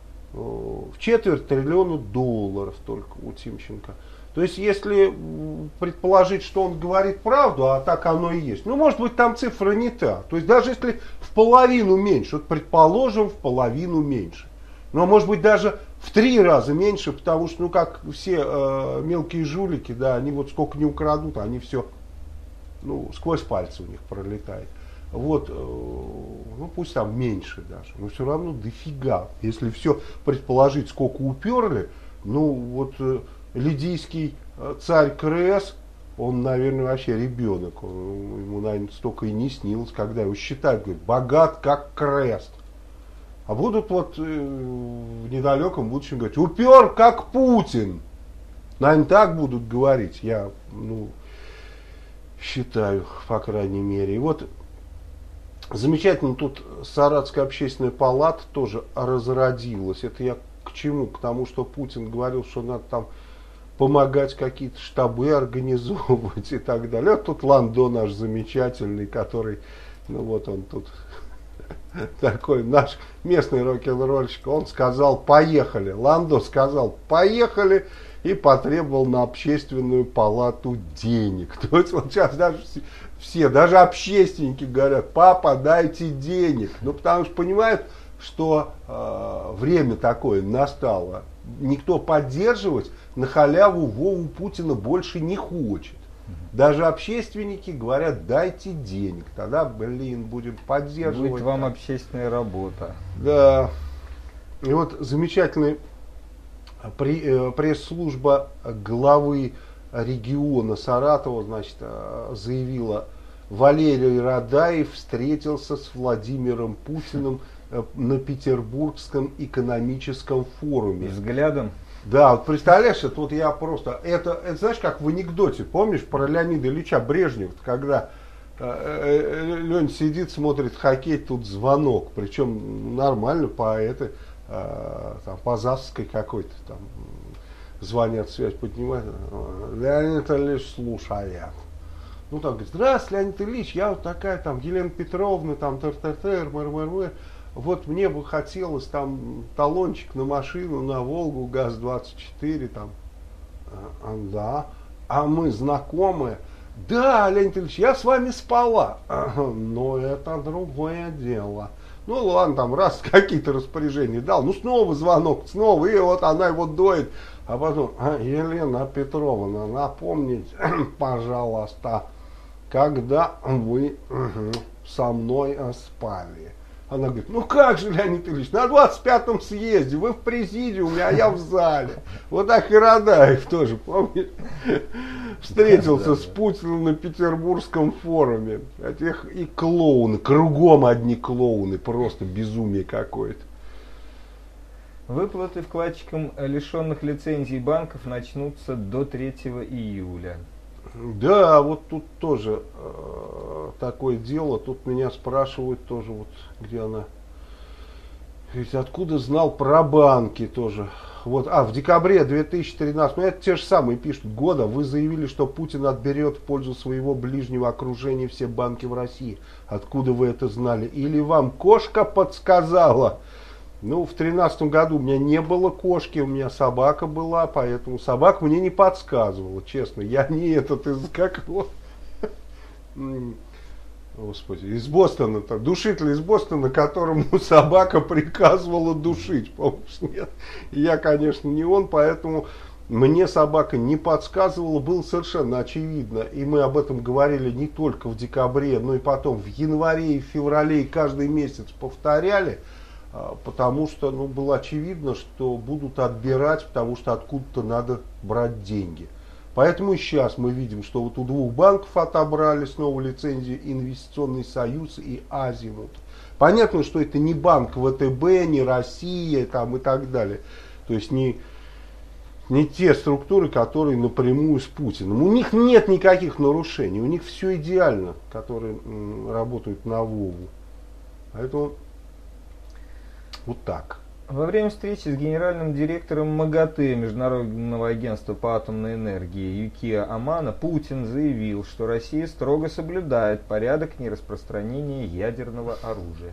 в четверть триллиона долларов только у Тимченко. То есть, если предположить, что он говорит правду, а так оно и есть, ну, может быть, там цифра не та. То есть, даже если в половину меньше, вот предположим, в половину меньше. Но, может быть, даже в 3 раза меньше, потому что, ну, как все мелкие жулики, да, они вот сколько не украдут, они все, ну, сквозь пальцы у них пролетает. Вот, ну, пусть там меньше даже, но все равно дофига. Если все предположить, сколько уперли, ну, вот... Лидийский царь Крес, он, наверное, вообще ребенок. Ему, наверное, столько и не снилось, когда его считают, говорит, богат как крест. А будут вот в недалеком будущем говорить, упер как Путин. Наверное, так будут говорить, я, ну, считаю, по крайней мере. И вот замечательно тут Саратовская общественная палата тоже разродилась. Это я к чему? К тому, что Путин говорил, что надо там помогать какие-то штабы организовывать и так далее. Вот тут Ландо наш замечательный, который, ну вот он тут такой наш местный рок-н-ролльщик, он сказал, поехали. Ландо сказал, поехали, и потребовал на общественную палату денег. То есть вот сейчас даже все, даже общественники говорят, папа, дайте денег. Ну потому что понимают, что время такое настало. Никто поддерживать на халяву Вову Путина больше не хочет. Даже общественники говорят, дайте денег, тогда, блин, будем поддерживать. Будет вам общественная работа. Да. И вот замечательная пресс-служба главы региона Саратова, значит, заявила, Валерий Радаев встретился с Владимиром Путиным на Петербургском экономическом форуме. Взглядом? Да, вот представляешь, это вот я просто, это знаешь, как в анекдоте, помнишь, про Леонида Ильича Брежнева, когда Лень сидит, смотрит хоккей, тут звонок, причем нормально по этой, там, по Завской какой-то, там, звонят, связь поднимают, Леонид Ильич слушает. Ну, так говорит, здравствуйте, Леонид Ильич, я вот такая, там, Елена Петровна, там, мэр. Вот мне бы хотелось там талончик на машину, на Волгу, ГАЗ-24, там, да, а мы знакомые. Да, Леонид Ильич, я с вами спала. Но это другое дело. Ну ладно, там раз какие-то распоряжения дал, ну снова звонок, снова, и вот она его доит. А потом, Елена Петровна, напомните, пожалуйста, когда вы со мной спали. Она говорит, ну как же, Леонид Ильич, на 25-м съезде, вы в президиуме, а я в зале. Вот так и Радаев тоже, помнишь, встретился с Путиным на Петербургском форуме. Этих и клоуны, кругом одни клоуны, просто безумие какое-то. Выплаты вкладчикам лишенных лицензий банков начнутся до 3 июля. Да, вот тут тоже такое дело. Тут меня спрашивают тоже, вот где она. Ведь откуда знал про банки тоже. Вот, в декабре 2013, ну это те же самые пишут, года, вы заявили, что Путин отберет в пользу своего ближнего окружения все банки в России. Откуда вы это знали? Или вам кошка подсказала? Ну, в 2013 году у меня не было кошки, у меня собака была, поэтому собака мне не подсказывала, честно. Я не этот из как его. Господи, из Бостона, душитель из Бостона, которому собака приказывала душить, помнишь, нет? Я, конечно, не он, поэтому мне собака не подсказывала, было совершенно очевидно, и мы об этом говорили не только в декабре, но и потом в январе и в феврале, и каждый месяц повторяли, потому что было очевидно, что будут отбирать, потому что откуда-то надо брать деньги. Поэтому и сейчас мы видим, что вот у двух банков отобрали снова лицензию Инвестиционный союз и Азимут. Понятно, что это не банк ВТБ, не Россия там, и так далее. То есть не те структуры, которые напрямую с Путиным. У них нет никаких нарушений, у них все идеально, которые работают на Вову. Поэтому вот так. Во время встречи с генеральным директором МАГАТЭ, Международного агентства по атомной энергии Юкия Амано, Путин заявил, что Россия строго соблюдает порядок нераспространения ядерного оружия.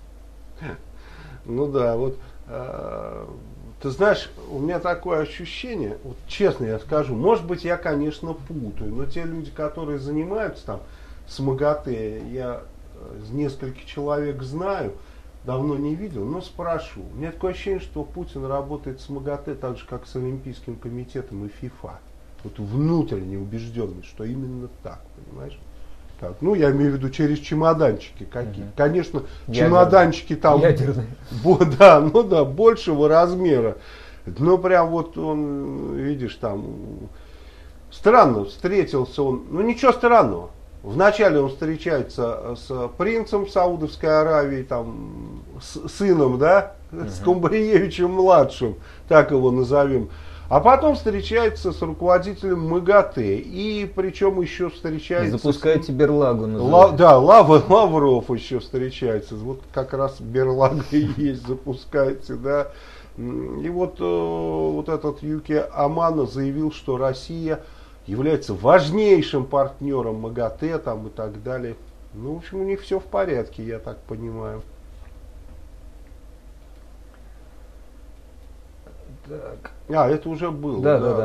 Ну да, вот ты знаешь, у меня такое ощущение, вот честно я скажу, может быть я, конечно, путаю, но те люди, которые занимаются там с МАГАТЭ, я несколько человек знаю, давно не видел, но спрошу. У меня такое ощущение, что Путин работает с МАГАТЭ так же, как с Олимпийским комитетом и ФИФА. Вот внутренне убежденный, что именно так, понимаешь? Так, ну, я имею в виду через чемоданчики какие. Конечно, чемоданчики там да, большего размера. Но прям вот он, видишь, там странно встретился он. Ну, ничего странного. Вначале он встречается с принцем Саудовской Аравии, там, с сыном, да, с Кумбриевичем младшим, так его назовем. А потом встречается с руководителем МАГАТЭ. И причем еще встречается... И запускаете Берлагу. Да, Лавров еще встречается. Вот как раз Берлага и есть, запускается, да. И вот этот Юкия Амано заявил, что Россия является важнейшим партнером МАГАТЭ там, и так далее. Ну, в общем, у них все в порядке, я так понимаю. Так. Это уже было.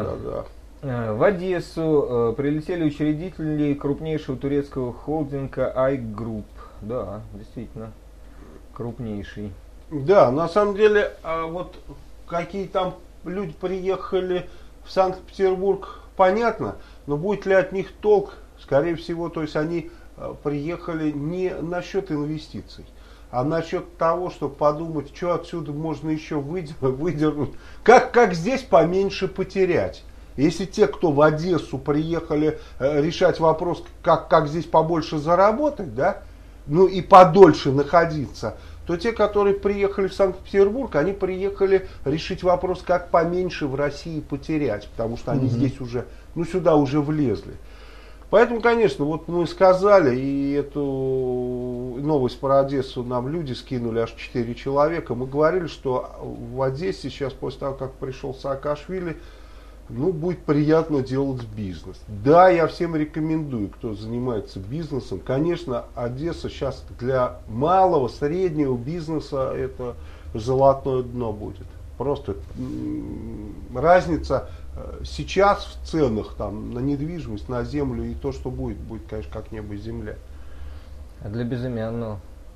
Да. В Одессу прилетели учредители крупнейшего турецкого холдинга iGroup. Да, действительно, крупнейший. Да, на самом деле, вот какие там люди приехали в Санкт-Петербург, понятно, но будет ли от них толк, скорее всего, то есть они приехали не насчет инвестиций, а насчет того, чтобы подумать, что отсюда можно еще выдернуть, как здесь поменьше потерять. Если те, кто в Одессу приехали решать вопрос, как здесь побольше заработать, да, ну и подольше находиться, то те, которые приехали в Санкт-Петербург, они приехали решить вопрос, как поменьше в России потерять, потому что они здесь уже, сюда уже влезли. Поэтому, конечно, вот мы сказали, и эту новость про Одессу нам люди скинули, аж 4 человека. Мы говорили, что в Одессе сейчас, после того, как пришел Саакашвили, будет приятно делать бизнес. Да, я всем рекомендую, кто занимается бизнесом. Конечно, Одесса сейчас для малого, среднего бизнеса это золотое дно будет. Просто разница сейчас в ценах там, на недвижимость, на землю и то, что будет, конечно, как небо и земля. А для безымянного?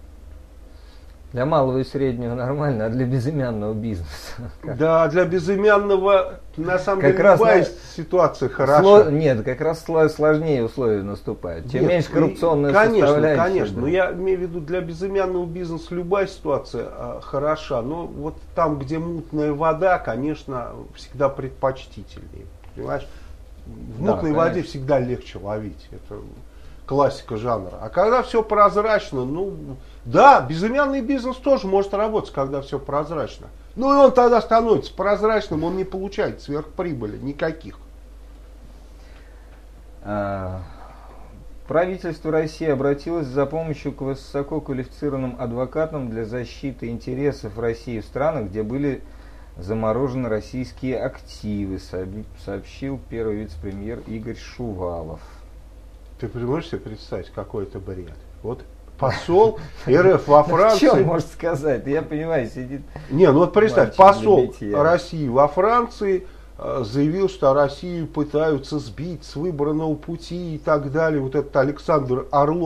Для малого и среднего нормально, а для безымянного бизнеса? Да, для безымянного на самом деле любая ситуация хороша. Нет, как раз сложнее условия наступают. Чем меньше коррупционная составляющая. Конечно, но я имею в виду, для безымянного бизнеса любая ситуация хороша. Но вот там, где мутная вода, конечно, всегда предпочтительнее. Понимаешь? В мутной воде всегда легче ловить. Это классика жанра. А когда все прозрачно, да, безымянный бизнес тоже может работать, когда все прозрачно. И он тогда становится прозрачным, он не получает сверхприбыли никаких. Правительство России обратилось за помощью к высококвалифицированным адвокатам для защиты интересов России в странах, где были заморожены российские активы, сообщил первый вице-премьер Игорь Шувалов. Ты можешь себе представить, какой это бред? Вот посол РФ во Франции... Что может сказать? Я понимаю, сидит... представь, посол России во Франции заявил, что Россию пытаются сбить с выбранного пути и так далее. Вот этот Александр Орлов.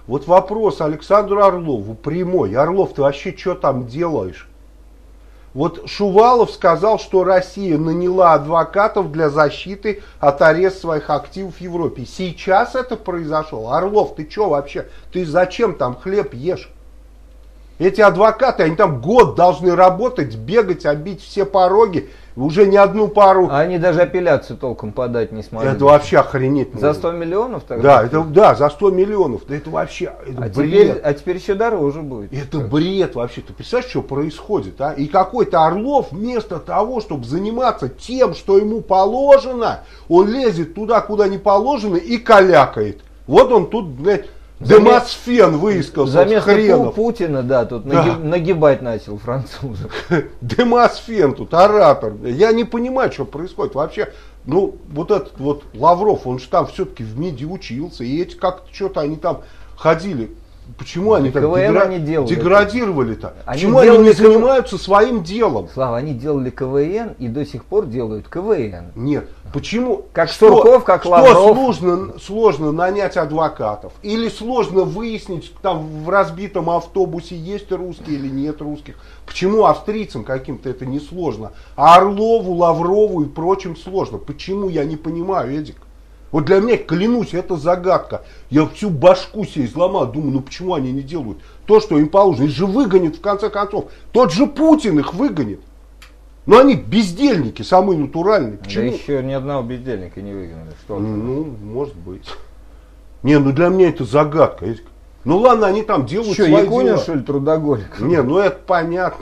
Вот вопрос Александру Орлову прямой. Орлов, ты вообще что там делаешь? Вот Шувалов сказал, что Россия наняла адвокатов для защиты от ареста своих активов в Европе. Сейчас это произошло. Орлов, ты что вообще? Ты зачем там хлеб ешь? Эти адвокаты, они там год должны работать, бегать, обить все пороги. Уже не одну пару. А они даже апелляцию толком подать не смогли. Это вообще охренеть. За 100 миллионов тогда? Да, за 100 миллионов. Да это вообще это бред. Теперь еще дороже будет. Это бред вообще. Ты представляешь, что происходит? А? И какой-то Орлов вместо того, чтобы заниматься тем, что ему положено, он лезет туда, куда не положено и калякает. Вот он тут, блядь, Демосфен выискался. Заместо Путина, да, тут нагибать начал французов. Демосфен тут, оратор. Я не понимаю, что происходит. Вообще, ну, вот этот вот Лавров, он же там все-таки в МИДе учился. И эти как-то что-то они там ходили. Почему они так деградировали-то? Почему они не занимаются своим делом? Слава, они делали КВН и до сих пор делают КВН. Нет. Почему? Как Сурков, как Лавров. Что сложно нанять адвокатов? Или сложно выяснить, там в разбитом автобусе есть русские или нет русских? Почему австрийцам каким-то это не сложно? А Орлову, Лаврову и прочим сложно? Почему? Я не понимаю, Эдик. Вот для меня, клянусь, это загадка. Я всю башку себе изломал, думаю, ну почему они не делают то, что им положено? Их же выгонят в конце концов. Тот же Путин их выгонит. Но они бездельники, самые натуральные. Почему? Да еще ни одного бездельника не выгнали. Что ну, может быть. Не, ну для меня это загадка. Ну ладно, они там делают что, свои Якунин, дела. что ли, трудоголик? Не, ну это понятно.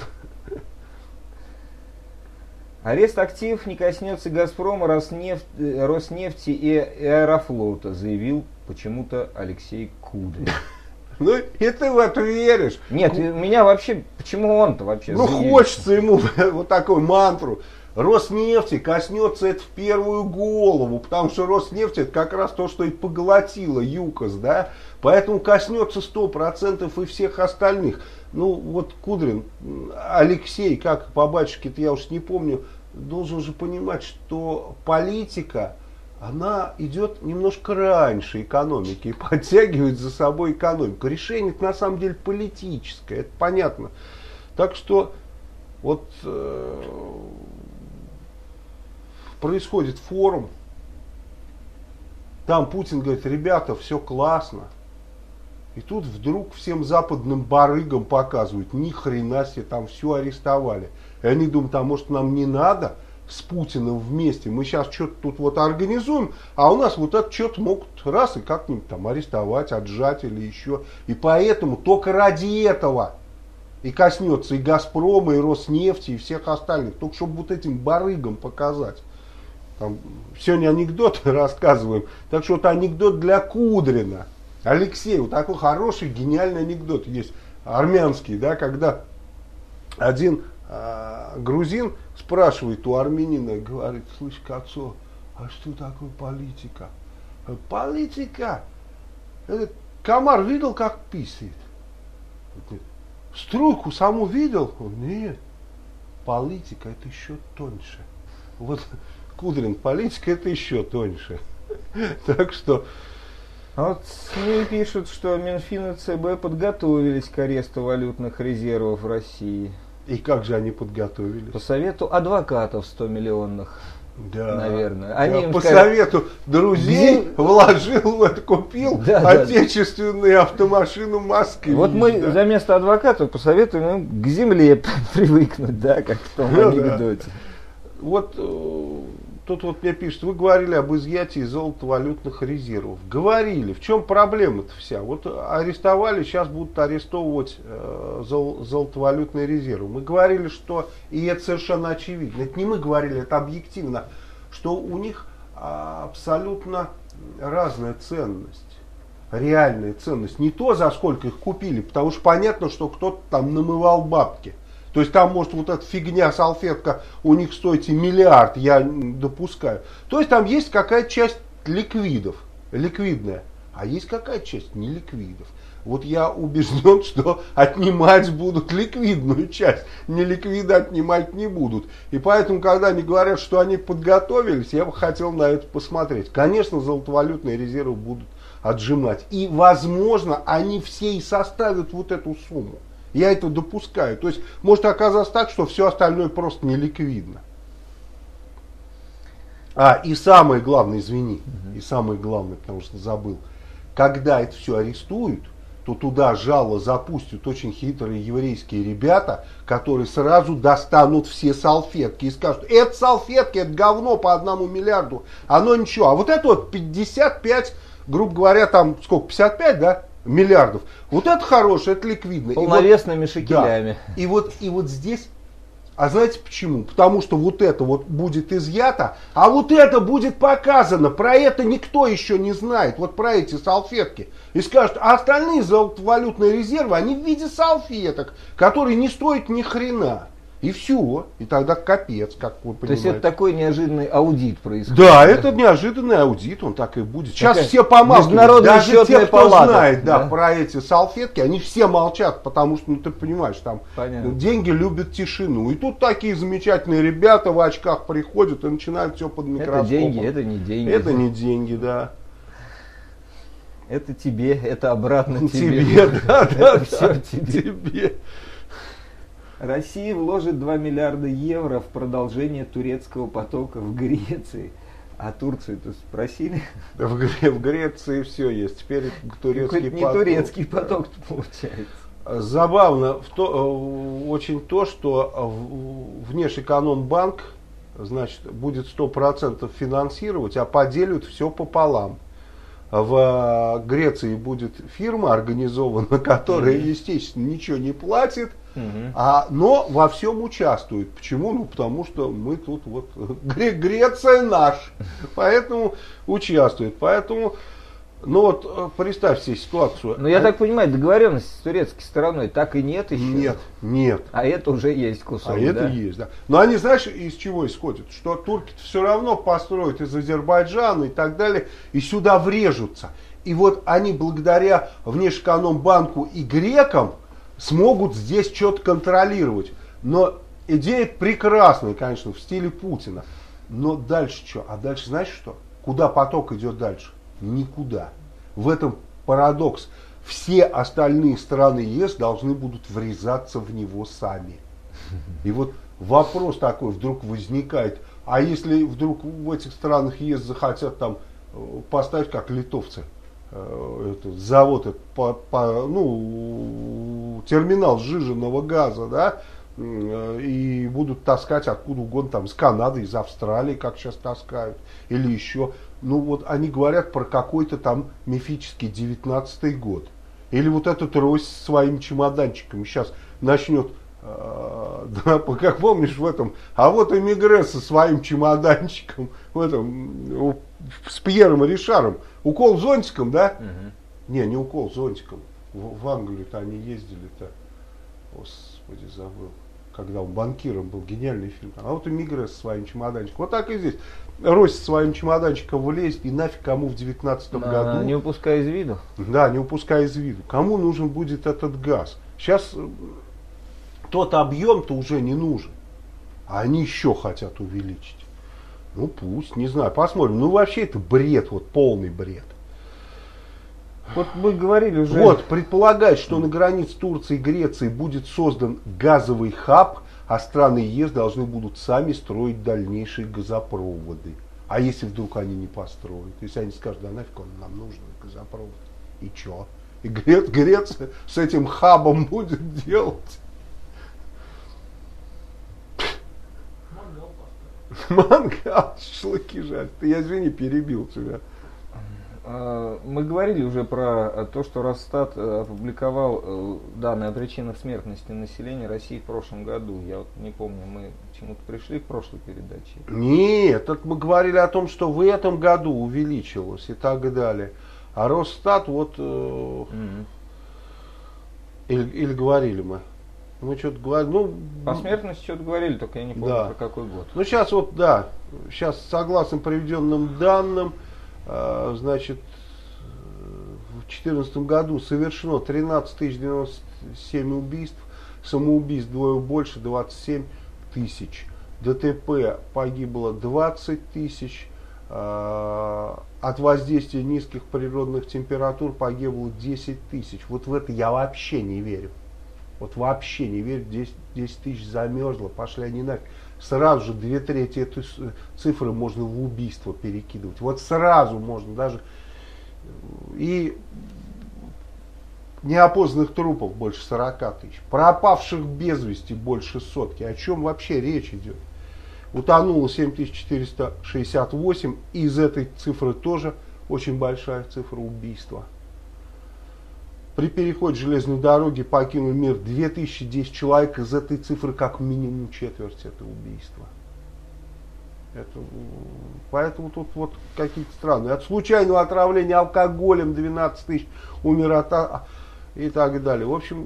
Арест активов не коснется Газпрома, Роснефти и Аэрофлота, заявил почему-то Алексей Кудрин. Ну и ты в это веришь? Нет, меня вообще, почему он-то вообще Ну заявил? хочется ему вот такую мантру. Роснефти коснется это в первую голову, потому что Роснефть это как раз то, что и поглотило ЮКОС, да? Поэтому коснется 100% и всех остальных. Ну вот Кудрин, Алексей, как по батюшке-то я уж не помню, должен же понимать, что политика, она идет немножко раньше экономики и подтягивает за собой экономику. Решение на самом деле политическое, это понятно. Так что вот происходит форум, там Путин говорит, ребята, все классно. И тут вдруг всем западным барыгам показывают, ни хрена себе, там все арестовали. И они думают, а может нам не надо с Путиным вместе, мы сейчас что-то тут вот организуем, а у нас вот это что-то могут раз и как-нибудь там арестовать, отжать или еще. И поэтому только ради этого и коснется и Газпрома, и Роснефти, и всех остальных, только чтобы вот этим барыгам показать. Там, сегодня анекдоты рассказываем, так что вот анекдот для Кудрина. Алексей, вот такой хороший, гениальный анекдот есть, армянский, да, когда один грузин спрашивает у армянина, говорит, слышь, Кацо, а что такое политика? Политика? Этот комар видел, как писает? Струйку саму видел? Нет, политика это еще тоньше. Вот Кудрин, политика это еще тоньше. Так что... А вот СМИ пишут, что Минфин и ЦБ подготовились к аресту валютных резервов в России. И как же они подготовились? По совету адвокатов 100 миллионных, да, наверное. Они по совету друзей вложил, вот, купил отечественную автомашину в Москве. Вот мы за место адвокатов посоветуем им к земле привыкнуть, да, как в том анекдоте. Вот тут вот мне пишут, вы говорили об изъятии золотовалютных резервов. Говорили. В чем проблема-то вся? Вот арестовали, сейчас будут арестовывать золотовалютные резервы. Мы говорили, что, и это совершенно очевидно, это не мы говорили, это объективно, что у них абсолютно разная ценность. Реальная ценность. Не то, за сколько их купили, потому что понятно, что кто-то там намывал бабки. То есть там может вот эта фигня, салфетка у них стоит и миллиард, я допускаю. То есть там есть какая-то часть ликвидов, ликвидная, а есть какая-то часть неликвидов. Вот я убежден, что отнимать будут ликвидную часть, неликвиды отнимать не будут. И поэтому, когда они говорят, что они подготовились, я бы хотел на это посмотреть. Конечно, золотовалютные резервы будут отжимать. И, возможно, они все и составят вот эту сумму. Я это допускаю. То есть, может оказаться так, что все остальное просто не ликвидно. И самое главное, извини, и самое главное, потому что забыл, когда это все арестуют, то туда жало запустят очень хитрые еврейские ребята, которые сразу достанут все салфетки и скажут: это салфетки, это говно по 1 миллиарду, оно ничего. А вот это вот 55, грубо говоря, там сколько, 55, да, миллиардов, вот это хорошее, это ликвидно. Полновесными шекелями. Да, и вот здесь. А знаете почему? Потому что вот это вот будет изъято, а вот это будет показано. Про это никто еще не знает. Вот про эти салфетки. И скажут: а остальные золотовалютные резервы, они в виде салфеток, которые не стоят ни хрена. И все. И тогда капец, как вы понимаете. То есть это такой неожиданный аудит происходит? Да, это неожиданный аудит, он так и будет. Сейчас такая все помалкивают. Международная Даже те, кто палата, знает, да, про эти салфетки, они все молчат, потому что, ты понимаешь, там деньги любят тишину. И тут такие замечательные ребята в очках приходят и начинают все под микроскопом. Это деньги, это не деньги. Это не деньги, да. Это тебе, это обратно тебе. Тебе, да, все тебе. Россия вложит 2 миллиарда евро в продолжение турецкого потока в Греции. А Турцию-то спросили? В Греции все есть. Теперь турецкий поток. Не турецкий поток получается. Забавно очень то, что Внешэкономбанк, значит, будет 100% финансировать, а поделят все пополам. В Греции будет фирма организована, которая, естественно, ничего не платит, но во всем участвует. Почему? Ну, потому что мы тут вот, Греция наш, поэтому участвует. Поэтому, ну вот, представь себе ситуацию. Но я так понимаю, договоренность с турецкой стороной так и нет еще? Нет. А это уже есть кусок, А это есть, да. Но они, знаешь, из чего исходят? Что турки все равно построят из Азербайджана и так далее, и сюда врежутся. И вот они благодаря Внешэкономбанку и грекам смогут здесь что-то контролировать. Но идея прекрасная, конечно, в стиле Путина. Но дальше что? А дальше знаешь что? Куда поток идет дальше? Никуда. В этом парадокс. Все остальные страны ЕС должны будут врезаться в него сами. И вот вопрос такой вдруг возникает. А если вдруг в этих странах ЕС захотят там поставить, как литовцы, завод, терминал сжиженного газа, да, и будут таскать откуда угодно, там, из Канады, из Австралии, как сейчас таскают, или еще. Ну вот они говорят про какой-то там мифический 19-й год. Или вот этот Рось со своим чемоданчиком сейчас начнет, да, как помнишь в этом, а вот Эмигре со своим чемоданчиком, в этом, с Пьером Ришаром, укол зонтиком, да? Не укол зонтиком. В Англию-то они ездили-то, господи, забыл, когда он банкиром был, гениальный фильм. А вот Эмигре со своим чемоданчиком. Вот так и здесь. Рось со своим чемоданчиком влезет, и нафиг кому в 19 году. Не упуская из виду. Да, не упуская из виду. Кому нужен будет этот газ? Сейчас тот объем-то уже не нужен. А они еще хотят увеличить. Ну пусть, не знаю, посмотрим. Ну вообще это бред, вот полный бред. Вот мы говорили уже. Вот, предполагать, что на границе Турции и Греции будет создан газовый хаб, а страны ЕС должны будут сами строить дальнейшие газопроводы. А если вдруг они не построят? Если они скажут: да нафиг он нам нужен, газопровод. И что? И Греция с этим хабом будет делать? Мангал, шашлыки жарят. Я, извини, перебил тебя. Мы говорили уже про то, что Росстат опубликовал данные о причинах смертности населения России в прошлом году. Я вот не помню, мы к чему-то пришли в прошлой передаче. Нет, это мы говорили о том, что в этом году увеличилось и так далее. А Росстат вот... Или говорили мы? Мы что-то говорили, ну... По смертности что-то говорили, только я не помню, да, про какой год. Ну сейчас вот, да, сейчас согласно приведенным данным, значит, в 2014 году совершено 13 097 убийств, самоубийств вдвое больше, 27 тысяч. ДТП погибло 20 тысяч, от воздействия низких природных температур погибло 10 тысяч. Вот в это я вообще не верю. Вот вообще не верю. 10 тысяч замерзло, пошли они нафиг. Сразу же 2/3 этой цифры можно в убийство перекидывать. Вот сразу можно даже. И неопознанных трупов больше 40 тысяч. Пропавших без вести больше сотки. О чем вообще речь идет? Утонуло 7468. Из этой цифры тоже очень большая цифра убийства. При переходе железной дороги покинул мир 2010 человек. Из этой цифры как минимум четверть это убийство. Поэтому тут вот какие-то странные. От случайного отравления алкоголем 12 тысяч умер и так далее. В общем,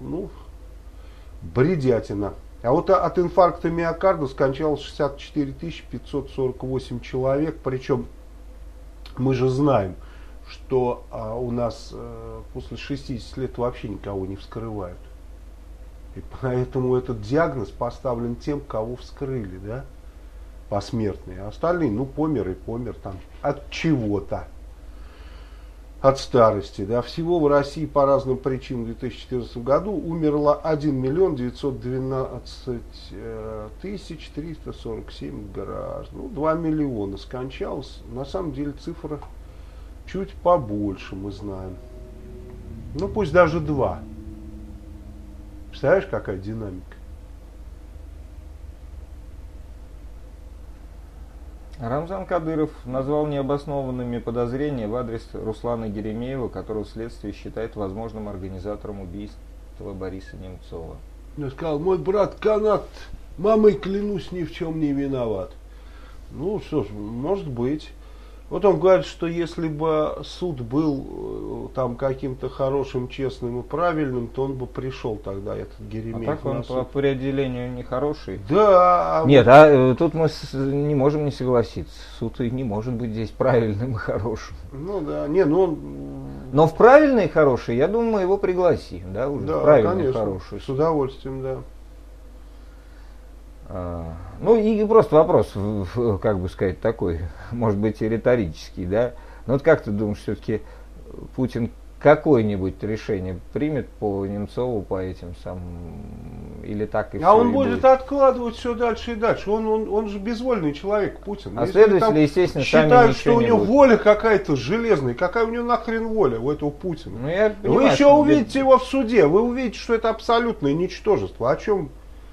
бредятина. А вот от инфаркта миокарда скончалось 64 548 человек. Причем мы же знаем, что у нас после 60 лет вообще никого не вскрывают. И поэтому этот диагноз поставлен тем, кого вскрыли, да, посмертные. А остальные, помер и помер там от чего-то. От старости. Да. Всего в России по разным причинам в 2014 году умерло 1 912 347 граждан. 2 миллиона скончалось. На самом деле цифра чуть побольше, мы знаем. Пусть даже 2. Представляешь, какая динамика? Рамзан Кадыров назвал необоснованными подозрения в адрес Руслана Еремеева, которого следствие считает возможным организатором убийства Бориса Немцова. Я сказал, мой брат Канат, мамой клянусь, ни в чем не виноват. Что ж, может быть. Вот он говорит, что если бы суд был там каким-то хорошим, честным и правильным, то он бы пришел тогда, этот Еремеев. А так он по определению нехороший. Да. Нет, тут мы не можем не согласиться. Суд и не может быть здесь правильным и хорошим. Да. Но в правильный и хороший, я думаю, мы его пригласим, да, уже. Да, в правильный конечно, и хороший. с удовольствием, да. И просто вопрос, как бы сказать, такой, может быть, и риторический, да? Но вот как ты думаешь, все-таки Путин какое-нибудь решение примет по Немцову, по этим самым, или так и все? А он будет откладывать все дальше и дальше. Он же безвольный человек, Путин. А следователи, естественно, считают, сами что у него будут. воля какая-то железная. Какая у него нахрен воля у этого Путина? Я понимаю, вы еще увидите его в суде, вы увидите, что это абсолютное ничтожество. О чем?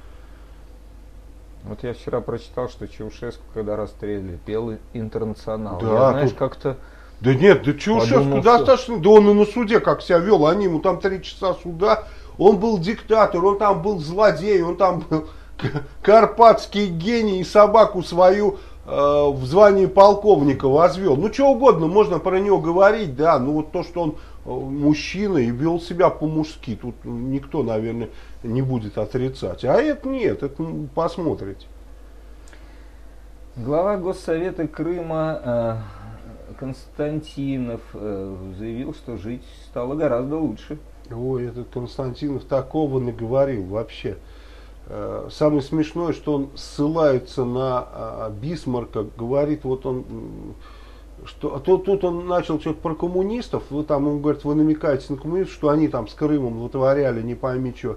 Вот я вчера прочитал, что Чаушеску, когда расстреляли, пел «Интернационал». Да, я, знаешь, как-то... Да нет, да Чаушеску достаточно, да он и на суде как себя вел, они ему там 3 часа суда, он был диктатор, он там был злодей, он там был карпатский гений и собаку свою в звании полковника возвел. Что угодно можно про него говорить, да, вот то, что он мужчина и вел себя по-мужски, тут никто, наверное, не будет отрицать. А это нет, это посмотрите. Глава Госсовета Крыма Константинов заявил, что жить стало гораздо лучше. Ой, этот Константинов такого наговорил вообще. Самое смешное, что он ссылается на Бисмарка, говорит, вот он, что тут он начал что-то про коммунистов, он говорит, вы намекаете на коммунистов, что они там с Крымом вытворяли, не пойми что.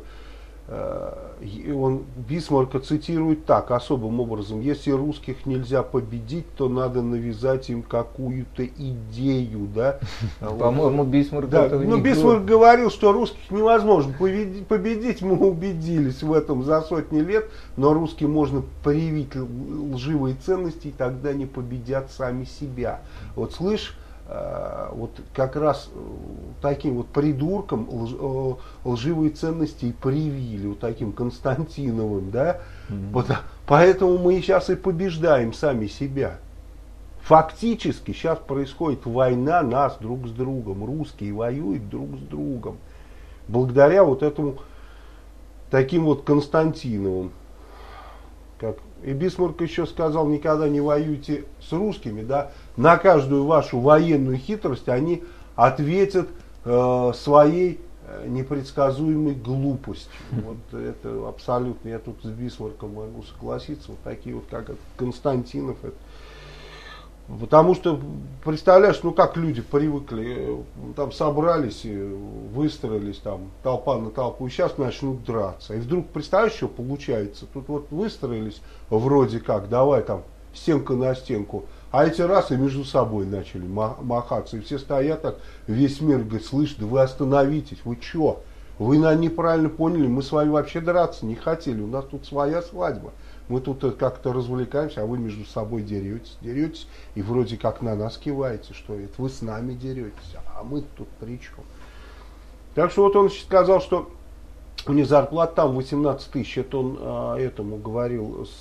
Он Бисмарка цитирует так, особым образом: если русских нельзя победить, то надо навязать им какую-то идею, да. По-моему, Бисмарк этого не говорил. Бисмарк говорил, что русских невозможно победить, мы убедились в этом за сотни лет, но русским можно привить лживые ценности, и тогда не победят сами себя. Вот слышь, вот как раз таким вот придуркам лживые ценности и привили, вот таким Константиновым, да, поэтому мы сейчас и побеждаем сами себя. Фактически сейчас происходит война нас друг с другом, русские воюют друг с другом, благодаря вот этому таким вот Константиновым. И Бисмарк еще сказал, никогда не воюйте с русскими, да, на каждую вашу военную хитрость они ответят своей непредсказуемой глупостью. Вот это абсолютно, я тут с Бисмарком могу согласиться, вот такие вот, как Константинов, это Потому что, представляешь, ну как люди привыкли, там собрались, выстроились, там толпа на толпу, и сейчас начнут драться. И вдруг, представляешь, что получается? Тут вот выстроились вроде как, давай там стенка на стенку, а эти раз и между собой начали махаться. И все стоят так, весь мир говорит, слышь, да вы остановитесь, вы че? Вы нас неправильно поняли, мы с вами вообще драться не хотели, у нас тут своя свадьба. Мы тут как-то развлекаемся, а вы между собой деретесь, и вроде как на нас киваете, что это вы с нами деретесь, а мы тут при чем? Так что вот он сказал, что у них зарплата там 18 тысяч, это он этому говорил с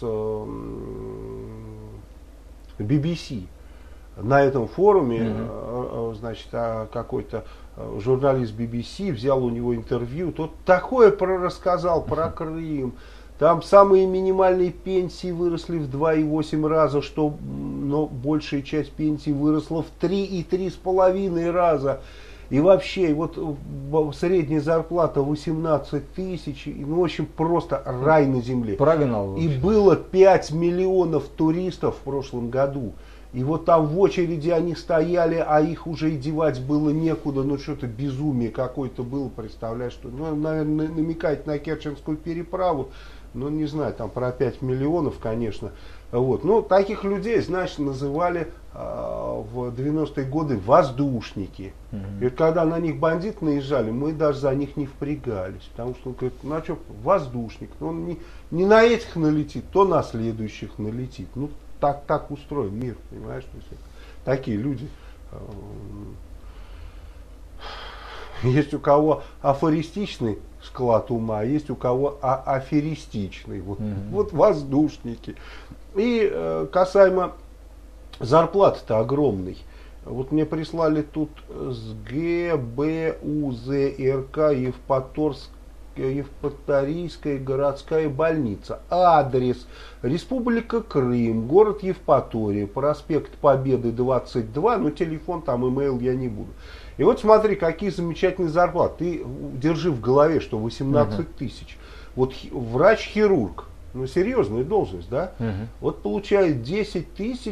BBC. На этом форуме, значит, какой-то журналист BBC взял у него интервью, тот такое рассказал про Крым. Там самые минимальные пенсии выросли в 2,8 раза, но большая часть пенсий выросла в 3 и 3,5 раза. И вообще, вот средняя зарплата 18 тысяч, ну, в общем, просто рай на земле. Прогнал. И было 5 миллионов туристов в прошлом году. И вот там в очереди они стояли, а их уже и девать было некуда. Ну, что-то безумие какое-то было, представляешь, что, ну, наверное, намекать на Керченскую переправу. Ну, не знаю, там про 5 миллионов, конечно. Вот. Ну, таких людей, значит, называли в 90-е годы воздушники. И вот когда на них бандиты наезжали, мы даже за них не впрягались. Потому что он говорит, ну, а что, воздушник. Он не на этих налетит, то на следующих налетит. Ну, так устроен мир, понимаешь? То есть, такие люди. Есть у кого афористичный склад ума, есть у кого аферистичный. Вот воздушники. И касаемо зарплаты-то огромной. Вот мне прислали тут с ГБУЗРК Евпаторийская городская больница. Адрес: Республика Крым, город Евпатория, проспект Победы 22, но телефон там, имейл я не буду. И вот смотри, какие замечательные зарплаты. Ты держи в голове, что 18 тысяч. Вот врач-хирург, ну серьезная должность, да? Вот получает 10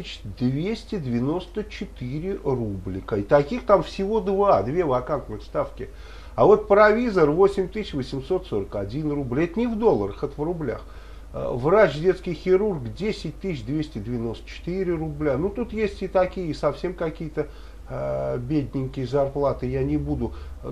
294 рублика. И таких там всего две вакантных ставки. А вот провизор 8841 рубль. Это не в долларах, это в рублях. Врач, детский хирург 10 294 рубля. Ну тут есть и такие, и совсем какие-то бедненькие зарплаты. Я не буду.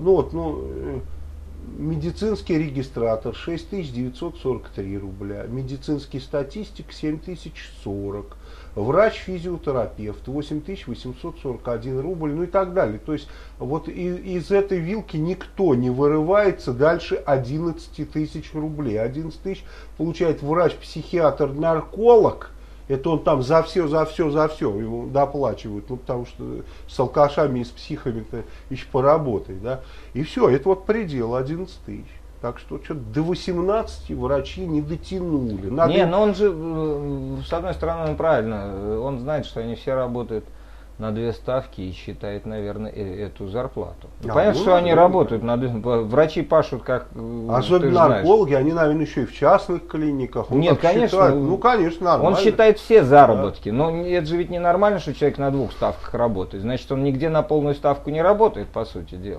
Медицинский регистратор 6943 рубля. Медицинский статистик 7040. Врач-физиотерапевт 8841 рубль, ну и так далее. То есть вот из этой вилки никто не вырывается дальше 11 тысяч рублей. 11 тысяч получает врач-психиатр-нарколог. Это он там за все ему доплачивают, ну потому что с алкашами и с психами-то еще поработай, да. И все, это вот предел 11 тысяч. Так что что-то до 18 врачи не дотянули. Но он же, с одной стороны, он правильно, он знает, что они все работают на 2 ставки и считает, наверное, эту зарплату. Понятно, что они работают, врачи пашут как... Особенно наркологи, они, наверное, еще и в частных клиниках. Нет, конечно. Считает, ну, конечно, нормально. Он считает все заработки, да. Но это же ведь не нормально, что человек на 2 ставках работает. Значит, он нигде на полную ставку не работает, по сути дела.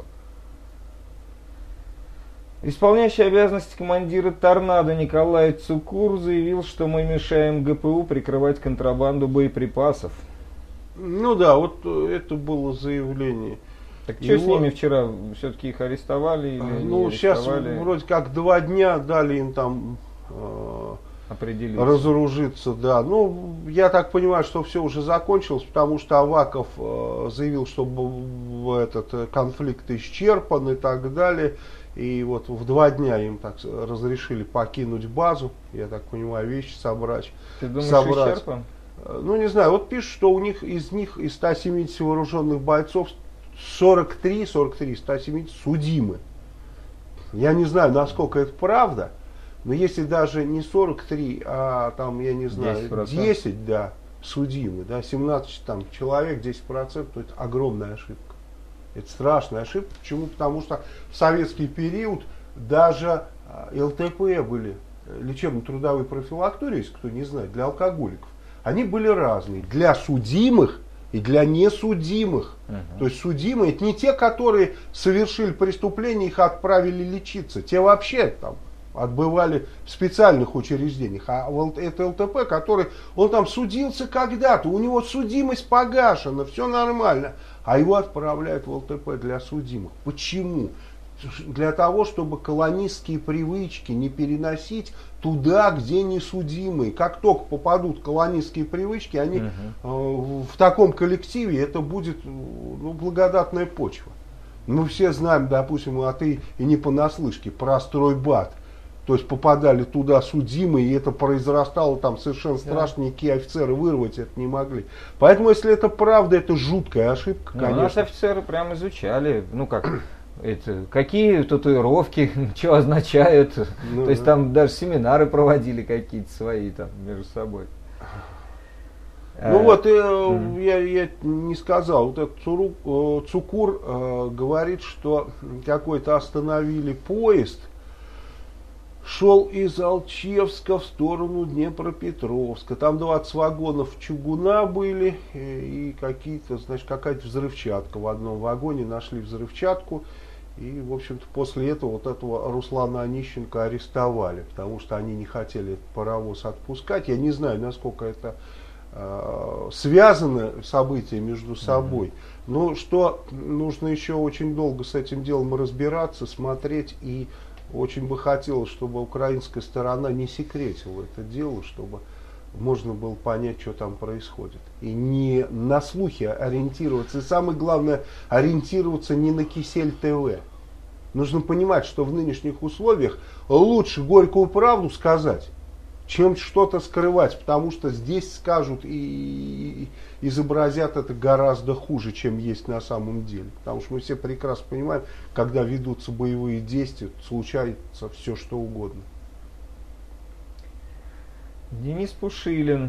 Исполняющий обязанности командира «Торнадо» Николай Цукур заявил, что мы мешаем ГПУ прикрывать контрабанду боеприпасов. Ну да, вот это было заявление. Так что с ними вчера? Все-таки их арестовали или не арестовали? Сейчас вроде как 2 дня дали им там разоружиться. Да. Ну, я так понимаю, что все уже закончилось, потому что Аваков заявил, что этот конфликт исчерпан и так далее. И вот в 2 дня им так разрешили покинуть базу, я так понимаю, вещи собрать. Ты думаешь, исчерпан? Ну, не знаю, вот пишут, что из 170 вооруженных бойцов 170 судимы. Я не знаю, насколько это правда, но если даже не 43, а там, я не знаю, 10, да, судимы, да, 17 там, человек, 10%, то это огромная ошибка. Это страшная ошибка. Почему? Потому что в советский период даже ЛТП были, лечебно-трудовые профилактории, если кто не знает, для алкоголиков. Они были разные. Для судимых и для несудимых. То есть судимые, это не те, которые совершили преступление, их отправили лечиться. Те вообще там отбывали в специальных учреждениях. А вот это ЛТП, который, он там судился когда-то, у него судимость погашена, все нормально. А его отправляют в ЛТП для судимых. Почему? Для того, чтобы колонистские привычки не переносить туда, где не судимые. Как только попадут колонистские привычки, они в таком коллективе, это будет благодатная почва. Мы все знаем, допустим, а ты и не понаслышке, про стройбат. То есть попадали туда судимые, и это произрастало там совершенно страшно, никакие офицеры вырвать это не могли. Поэтому, если это правда, это жуткая ошибка, конечно. Наши офицеры прям изучали, какие татуировки, что означают. То есть там даже семинары проводили какие-то свои там между собой. Ну вот, я не сказал, вот этот Цукур говорит, что какой-то остановили поезд, шел из Алчевска в сторону Днепропетровска. Там 20 вагонов чугуна были и какие-то, значит, какая-то взрывчатка. В одном вагоне нашли взрывчатку. И, в общем-то, после этого вот этого Руслана Онищенко арестовали, потому что они не хотели этот паровоз отпускать. Я не знаю, насколько это связаны события между собой. Но что нужно еще очень долго с этим делом разбираться, смотреть, и очень бы хотелось, чтобы украинская сторона не секретила это дело, чтобы можно было понять, что там происходит. И не на слухи ориентироваться. И самое главное, ориентироваться не на Кисель ТВ. Нужно понимать, что в нынешних условиях лучше горькую правду сказать, чем что-то скрывать. Потому что здесь скажут и изобразят это гораздо хуже, чем есть на самом деле. Потому что мы все прекрасно понимаем, когда ведутся боевые действия, случается все что угодно. Денис Пушилин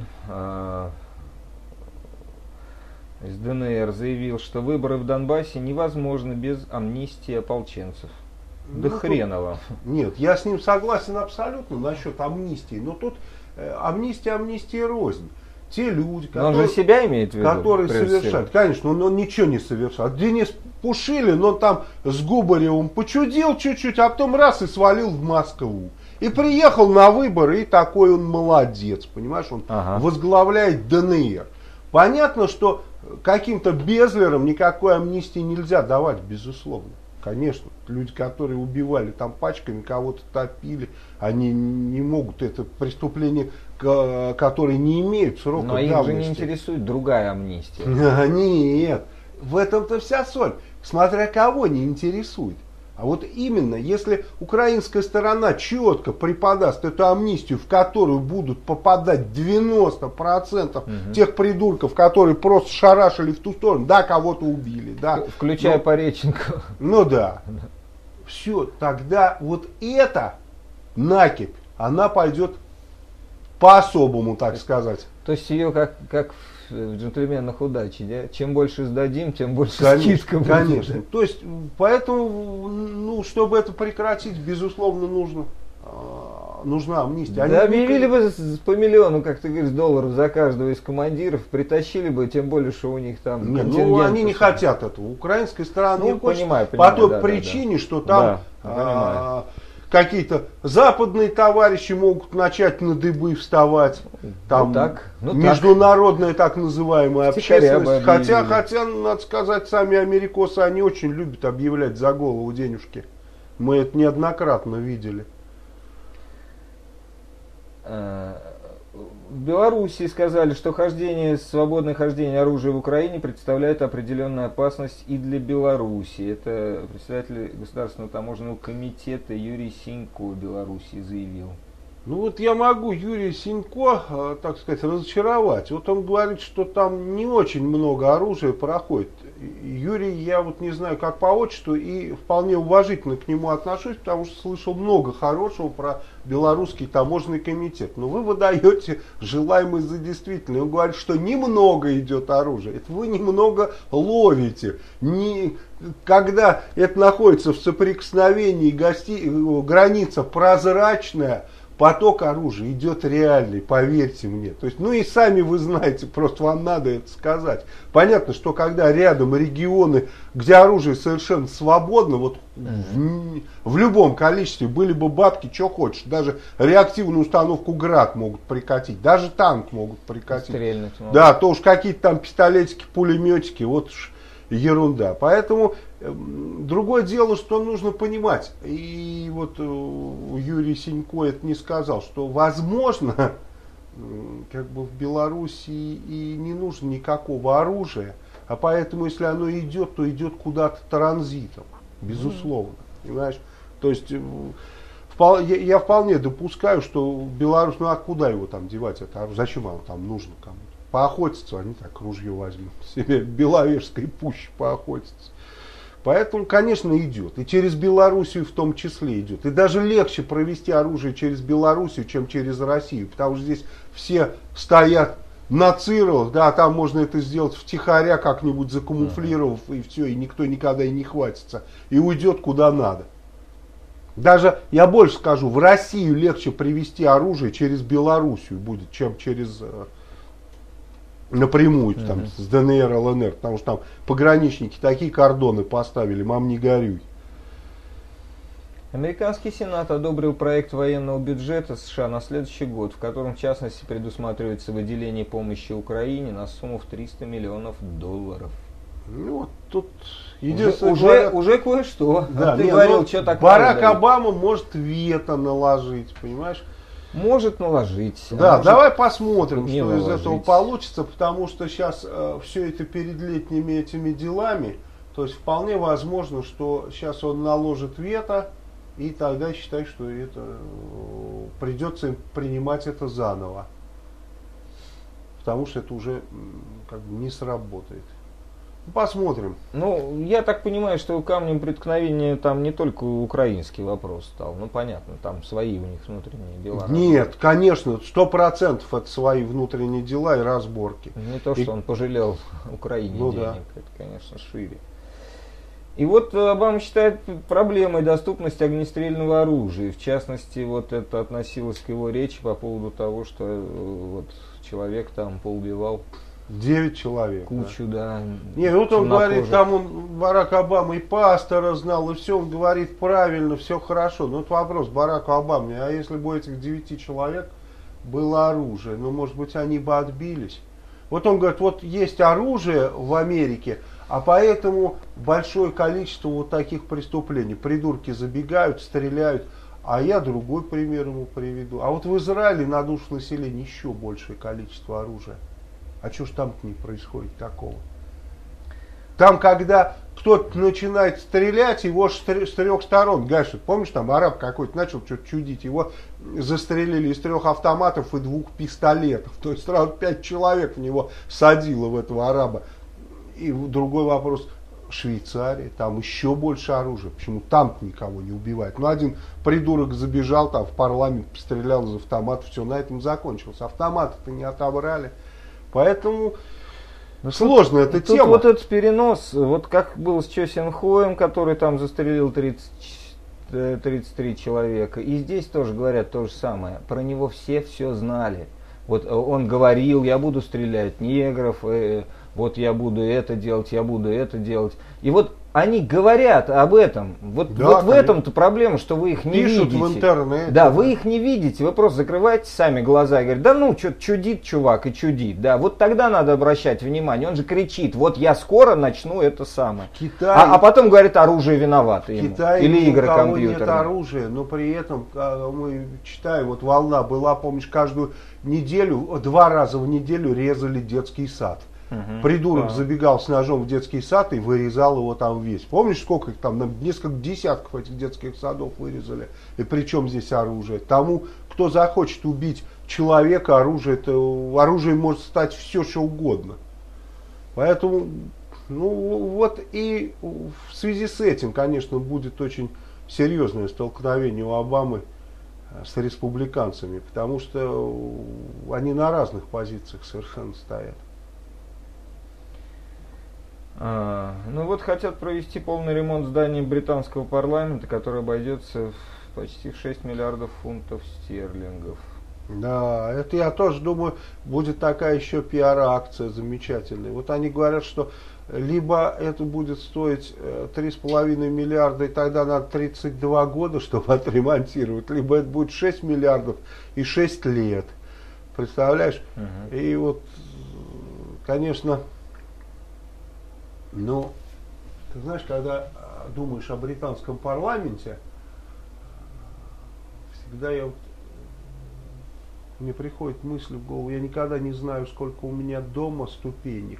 из ДНР заявил, что выборы в Донбассе невозможны без амнистии ополченцев. Да хреново. Нет, я с ним согласен абсолютно насчет амнистии. Но тут амнистия рознь. Те люди, которые, он же себя имеет в виду, которые совершают. Конечно, он ничего не совершал. Денис Пушилин, он там с Губаревым почудил чуть-чуть, а потом раз и свалил в Москву. И приехал на выборы, и такой он молодец, понимаешь, он возглавляет ДНР. Понятно, что каким-то безлерам никакой амнистии нельзя давать, безусловно. Конечно, люди, которые убивали там пачками, кого-то топили, они не могут, это преступления, которые не имеют срока давности. Но их же не интересует другая амнистия. Нет, в этом-то вся соль. Смотря кого не интересует. А вот именно, если украинская сторона четко преподаст эту амнистию, в которую будут попадать 90% тех придурков, которые просто шарашили в ту сторону, да, кого-то убили, да. Включая Пореченко. Ну да. Все, тогда вот эта накипь, она пойдет по-особому, так сказать. То есть ее как в джентльменах удачи, да? Чем больше сдадим, тем больше скидка будет. Конечно. То есть, поэтому, чтобы это прекратить, безусловно, нужна амнистия. Да, объявили бы по миллиону, как ты говоришь, долларов за каждого из командиров, притащили бы, тем более, что у них там они не хотят этого. Украинская сторона не хочет. Понимаю, по той причине, что там какие-то западные товарищи могут начать на дыбы вставать. Там международная так называемая общественность. Хотя, надо сказать, сами америкосы, они очень любят объявлять за голову денежки. Мы это неоднократно видели. В Белоруссии сказали, что свободное хождение оружия в Украине представляет определенную опасность и для Белоруссии. Это председатель Государственного таможенного комитета Юрий Синько Белоруссии заявил. Ну вот я могу Юрия Синько, так сказать, разочаровать. Вот он говорит, что там не очень много оружия проходит. Юрий, я вот не знаю, как по отчеству, и вполне уважительно к нему отношусь, потому что слышал много хорошего про белорусский таможенный комитет. Но вы выдаете желаемое за действительное. Он говорит, что немного идет оружия. Это вы немного ловите. Когда это находится в соприкосновении, граница прозрачная, поток оружия идет реальный, поверьте мне. То есть, ну и сами вы знаете, просто вам надо это сказать. Понятно, что когда рядом регионы, где оружие совершенно свободно, вот в любом количестве были бы бабки, что хочешь. Даже реактивную установку «Град» могут прикатить, даже танк могут прикатить. Стрельнуть, да, то уж какие-то там пистолетики, пулеметики, вот уж ерунда. Поэтому другое дело, что нужно понимать, и вот Юрий Синько это не сказал, что возможно, как бы в Белоруссии и не нужно никакого оружия, а поэтому если оно идет, то идет куда-то транзитом, безусловно, понимаешь? То есть я вполне допускаю, что Беларусь, ну а куда его там девать, это оружие, зачем оно там нужно кому-то? Поохотиться, они так ружье возьмут себе, Беловежской пуще поохотиться. Поэтому, конечно, идет. И через Белоруссию в том числе идет. И даже легче провести оружие через Белоруссию, чем через Россию. Потому что здесь все стоят на цирлах, да, там можно это сделать втихаря, как-нибудь закамуфлировав, и все, и никто никогда и не хватится. И уйдет куда надо. Даже, я больше скажу, в Россию легче привезти оружие через Белоруссию будет, чем через... напрямую там, с ДНР, ЛНР, потому что там пограничники такие кордоны поставили, мам не горюй. Американский Сенат одобрил проект военного бюджета США на следующий год, в котором в частности предусматривается выделение помощи Украине на сумму в $300 миллионов. Ну вот тут уже кое-что. Да, ты говорил, что так Барак Обама может вето наложить, понимаешь? Может наложить. Да, давай посмотрим, что из этого получится, потому что сейчас все это перед летними этими делами, то есть вполне возможно, что сейчас он наложит вето, и тогда считай, что это придется им принимать это заново, потому что это уже как бы не сработает. Посмотрим. Ну, я так понимаю, что камнем преткновения там не только украинский вопрос стал. Ну, понятно, там свои у них внутренние дела. Нет, конечно, 100% это свои внутренние дела и разборки. Не то, что он пожалел Украине денег, да. это, конечно, шире. И вот Обама считает проблемой доступность огнестрельного оружия. В частности, вот это относилось к его речи по поводу того, что вот человек там поубивал 9 человек. Кучу, да. Не, вот он говорит, там он, Барак Обама и пастора знал, и все, он говорит правильно, все хорошо. Но вот вопрос Бараку Обаме, а если бы у этих 9 человек было оружие, ну, может быть, они бы отбились? Вот он говорит, вот есть оружие в Америке, а поэтому большое количество вот таких преступлений. Придурки забегают, стреляют. А я другой пример ему приведу. А вот в Израиле на душу населения еще большее количество оружия. А что ж там-то не происходит такого? Там, когда кто-то начинает стрелять, его с 3 сторон гашут. Помнишь, там араб какой-то начал что-то чудить, его застрелили из 3 автоматов и 2 пистолетов. То есть сразу 5 человек в него садило, в этого араба. И другой вопрос, Швейцария, там еще больше оружия. Почему там никого не убивают? Ну, один придурок забежал там в парламент, пострелял из автомата, все, на этом закончилось. Автоматы-то не отобрали. Поэтому сложная эта тема. Вот этот перенос, вот как был с Чо Син-Хоем, который там застрелил 33 человека. И здесь тоже говорят то же самое. Про него все знали. Вот он говорил, я буду стрелять негров, вот я буду это делать, я буду это делать. И вот они говорят об этом. Вот, да, вот в этом-то проблема, что вы их не пишут видите. В интернете. Да, вы их не видите, вы просто закрываете сами глаза и говорите, да ну, что-то чудит чувак и чудит. Да, вот тогда надо обращать внимание. Он же кричит, вот я скоро начну это самое. Китай, а потом говорит, оружие виновато ему. Китай, или игры компьютерные. компьютерные. Нет оружия, но при этом мы читаем, вот волна была, помнишь, каждую неделю, 2 раза в неделю резали детский сад. Придурок забегал с ножом в детский сад и вырезал его там весь. Помнишь, сколько их там, несколько десятков этих детских садов вырезали? И при чем здесь оружие? Тому, кто захочет убить человека, оружие может стать все, что угодно. Поэтому, ну вот и в связи с этим, конечно, будет очень серьезное столкновение у Обамы с республиканцами, потому что они на разных позициях совершенно стоят. Ну вот хотят провести полный ремонт здания британского парламента, который обойдется в почти в 6 миллиардов фунтов стерлингов. Да, это я тоже думаю, будет такая еще пиар-акция замечательная. Вот они говорят, что либо это будет стоить 3,5 миллиарда, и тогда надо 32 года, чтобы отремонтировать, либо это будет 6 миллиардов и 6 лет. Представляешь? Угу. И вот, конечно, ну, ты знаешь, когда думаешь о британском парламенте, всегда мне приходит мысль в голову, я никогда не знаю, сколько у меня дома ступенек,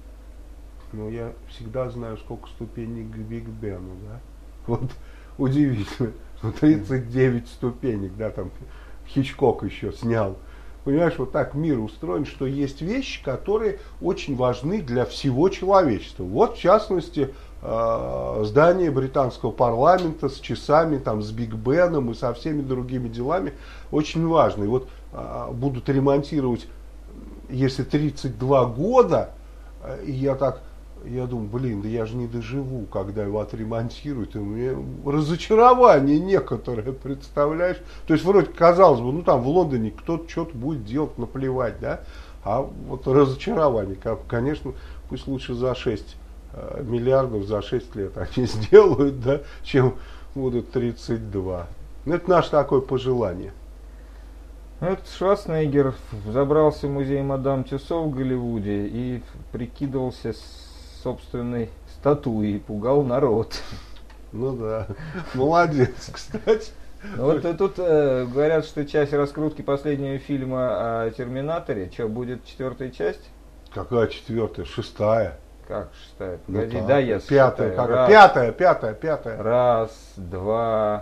но я всегда знаю, сколько ступенек к Биг Бену, да? Вот удивительно, 39 ступенек, да, там Хичкок еще снял. Понимаешь, вот так мир устроен, что есть вещи, которые очень важны для всего человечества. Вот, в частности, здание британского парламента с часами, там, с Биг Беном и со всеми другими делами очень важно. И вот будут ремонтировать, если 32 года, и я думаю, блин, да я же не доживу, когда его отремонтируют. И у меня разочарование некоторое, представляешь? То есть, вроде, казалось бы, ну там в Лондоне кто-то что-то будет делать, наплевать, да? А вот разочарование, конечно, пусть лучше за 6 миллиардов за 6 лет они сделают, да, чем будут 32. Ну, это наше такое пожелание. Вот Шварценеггер забрался в музей Мадам Тюссо в Голливуде и прикидывался собственной статуей, пугал народ. Ну да, молодец, кстати. Ну, вот тут говорят, что часть раскрутки последнего фильма о Терминаторе, что, будет 4-я часть? Какая 4-я? 6-я. Как 6-я? Погоди, Ну, да, я 5-я, 5-я. Раз, два,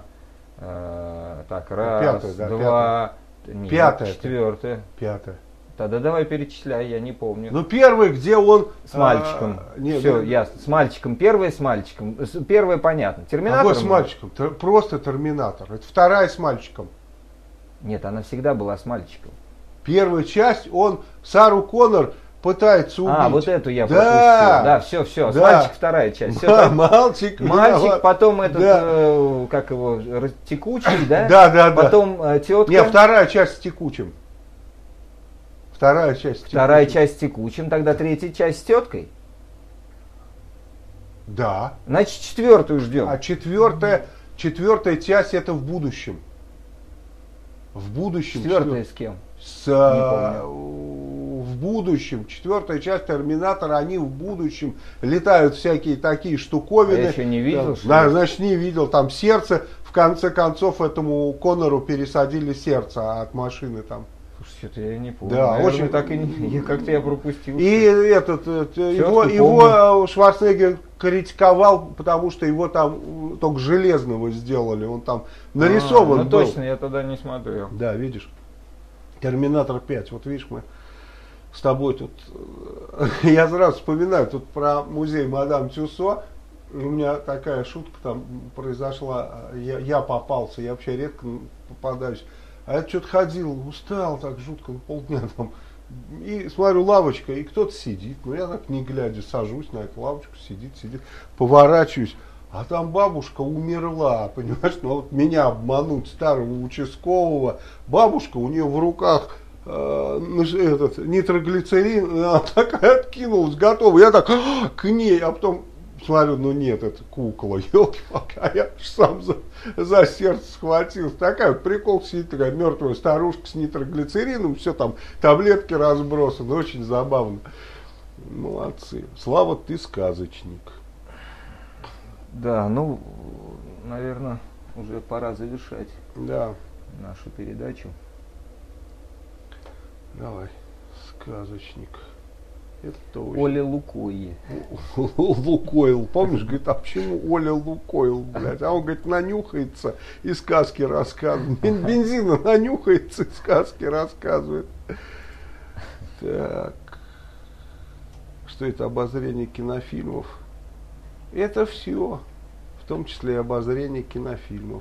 так, раз, 5-я, да, два, 5-я. 4-я. 5-я. Тогда давай перечисляй, я не помню. Ну, первый, где он... С мальчиком. Нет, все, ясно. С мальчиком. Первое с мальчиком. Первое понятно. Терминатор. Какой с мальчиком? Просто Терминатор. Это 2-я с мальчиком. Нет, она всегда была с мальчиком. Первая часть, он Сару Коннор пытается убить. А, вот эту я да, пропустил. Да, все. Да. С мальчик 2-я часть. Все, да, мальчик, потом этот, да. Как его, текучий, да? Да. Потом тетка. Нет, 2-я часть с текучим. 2-я часть с текучим. 2-я часть с текучим, тогда 3-я часть с теткой. Да. Значит, 4-ю ждем. А 4-я часть это в будущем. В будущем. 4-я с кем? В будущем. 4-я часть Терминатора, они в будущем летают всякие такие штуковины. А я еще не видел. Да, значит, не видел. Там сердце, в конце концов, этому Коннору пересадили сердце от машины там. Что-то я не помню. Да, наверное, очень... так и не... Как-то я пропустил. И его Шварценеггер критиковал, потому что его там только железного сделали. Он там нарисован ну был. точно, я тогда не смотрел. Да, видишь. Терминатор 5. Вот видишь, мы с тобой тут... Я сразу вспоминаю тут про музей Мадам Тюссо. У меня такая шутка там произошла. Я попался, я вообще редко попадаюсь. А я что-то ходил, устал так жутко, полдня там. И смотрю, лавочка, и кто-то сидит. Ну, я так не глядя сажусь на эту лавочку, сидит. Поворачиваюсь, а там бабушка умерла, понимаешь? Ну, вот меня обмануть, старого участкового. Бабушка, у нее в руках нитроглицерин, она такая откинулась, готова. Я так к ней, а потом... Смотрю, ну нет, это кукла, елки-палки, а я сам за сердце схватился. Такая вот прикол, сидит такая мертвая старушка с нитроглицерином, все там, таблетки разбросаны, очень забавно. Молодцы. Слава, ты сказочник. Да, ну, наверное, уже пора завершать нашу передачу. Давай, сказочник. Это Оля Лукойе. Лукойл. Помнишь, говорит, а почему Оля Лукойл, блядь? А он, говорит, нанюхается и сказки рассказывает. Бензина нанюхается и сказки рассказывает. Так. Что это обозрение кинофильмов? Это все. В том числе и обозрение кинофильмов.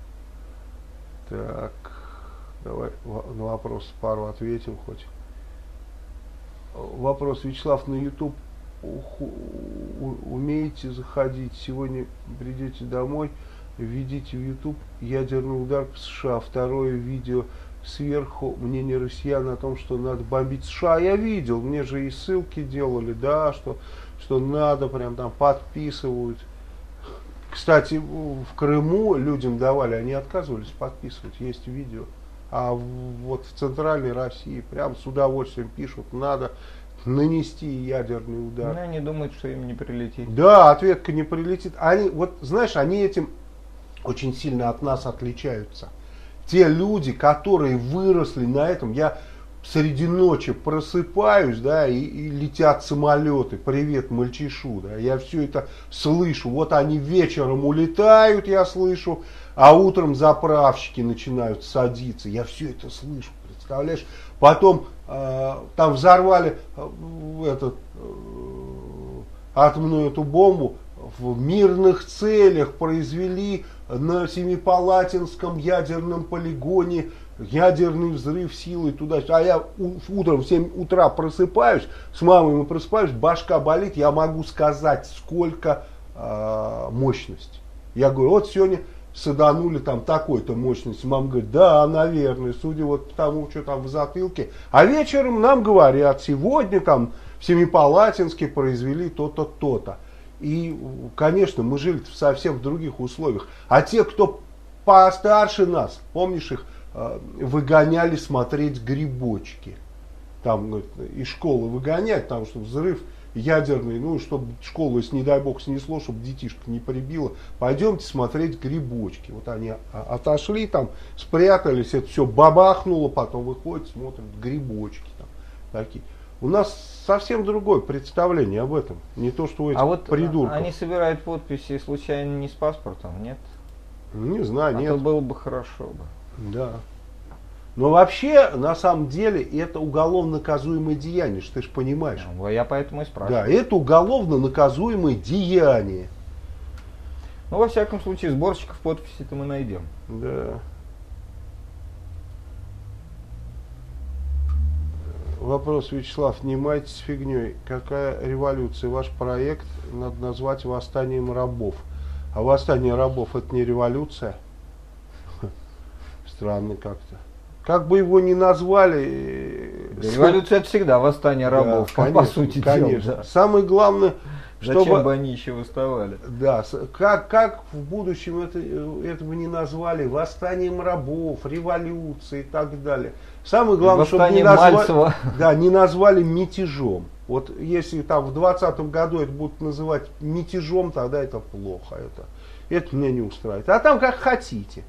Так. Давай на вопрос пару ответим хоть. Вопрос, Вячеслав, на YouTube умеете заходить? Сегодня придете домой, введите в YouTube ядерный удар по США. Второе видео сверху мнение россиян о том, что надо бомбить США. Я видел, мне же и ссылки делали, да, что надо, прям там подписывают. Кстати, в Крыму людям давали, они отказывались подписывать, есть видео. А вот в Центральной России прям с удовольствием пишут, надо нанести ядерный удар. Но они думают, что им не прилетит. Да, ответка не прилетит. Они, вот знаешь, они этим очень сильно от нас отличаются. Те люди, которые выросли на этом, я среди ночи просыпаюсь, да, и летят самолеты, привет мальчишу, да, я все это слышу. Вот они вечером улетают, я слышу, а утром заправщики начинают садиться, я все это слышу, представляешь? Потом там взорвали атомную эту бомбу, в мирных целях произвели на Семипалатинском ядерном полигоне ядерный взрыв силы туда. А я утром в 7 утра просыпаюсь, с мамой мы просыпаюсь, башка болит, я могу сказать, сколько мощность. Я говорю, вот сегодня саданули там такой-то мощности. Мама говорит, да, наверное, судя вот по тому, что там в затылке. А вечером нам говорят, сегодня там в Семипалатинске произвели то-то, то-то. И, конечно, мы жили совсем в других условиях. А те, кто постарше нас, помнишь, их выгоняли смотреть грибочки. Там, говорит, из школы выгонять, там, что взрыв ядерный, ну, чтобы школу, если не дай бог снесло, чтобы детишек не прибило, пойдемте смотреть грибочки. Вот они отошли там, спрятались, это все бабахнуло, потом выходят, смотрят грибочки там такие. У нас совсем другое представление об этом. Не то, что у этих придурков. Они собирают подписи случайно не с паспортом, нет? Не знаю, нет. Это было бы хорошо бы. Да. Но вообще, на самом деле, это уголовно наказуемое деяние, что ты же понимаешь. Я поэтому и спрашиваю. Да, это уголовно наказуемое деяние. Ну, во всяком случае, сборщиков подписей-то мы найдем. Да. Вопрос, Вячеслав, не майтесь фигней. Какая революция? Ваш проект надо назвать восстанием рабов. А восстание рабов это не революция? Странно как-то. Как бы его ни назвали... Да, революция это всегда восстание рабов, да, конечно, по сути конечно. дела. Да. Самое главное, зачем чтобы... бы они еще восставали? Да, как в будущем этого не назвали, восстанием рабов, революцией и так далее. Самое главное, чтобы не назвали мятежом. Вот если там в 2020 году это будут называть мятежом, тогда это плохо. Это меня не устраивает. А там как хотите.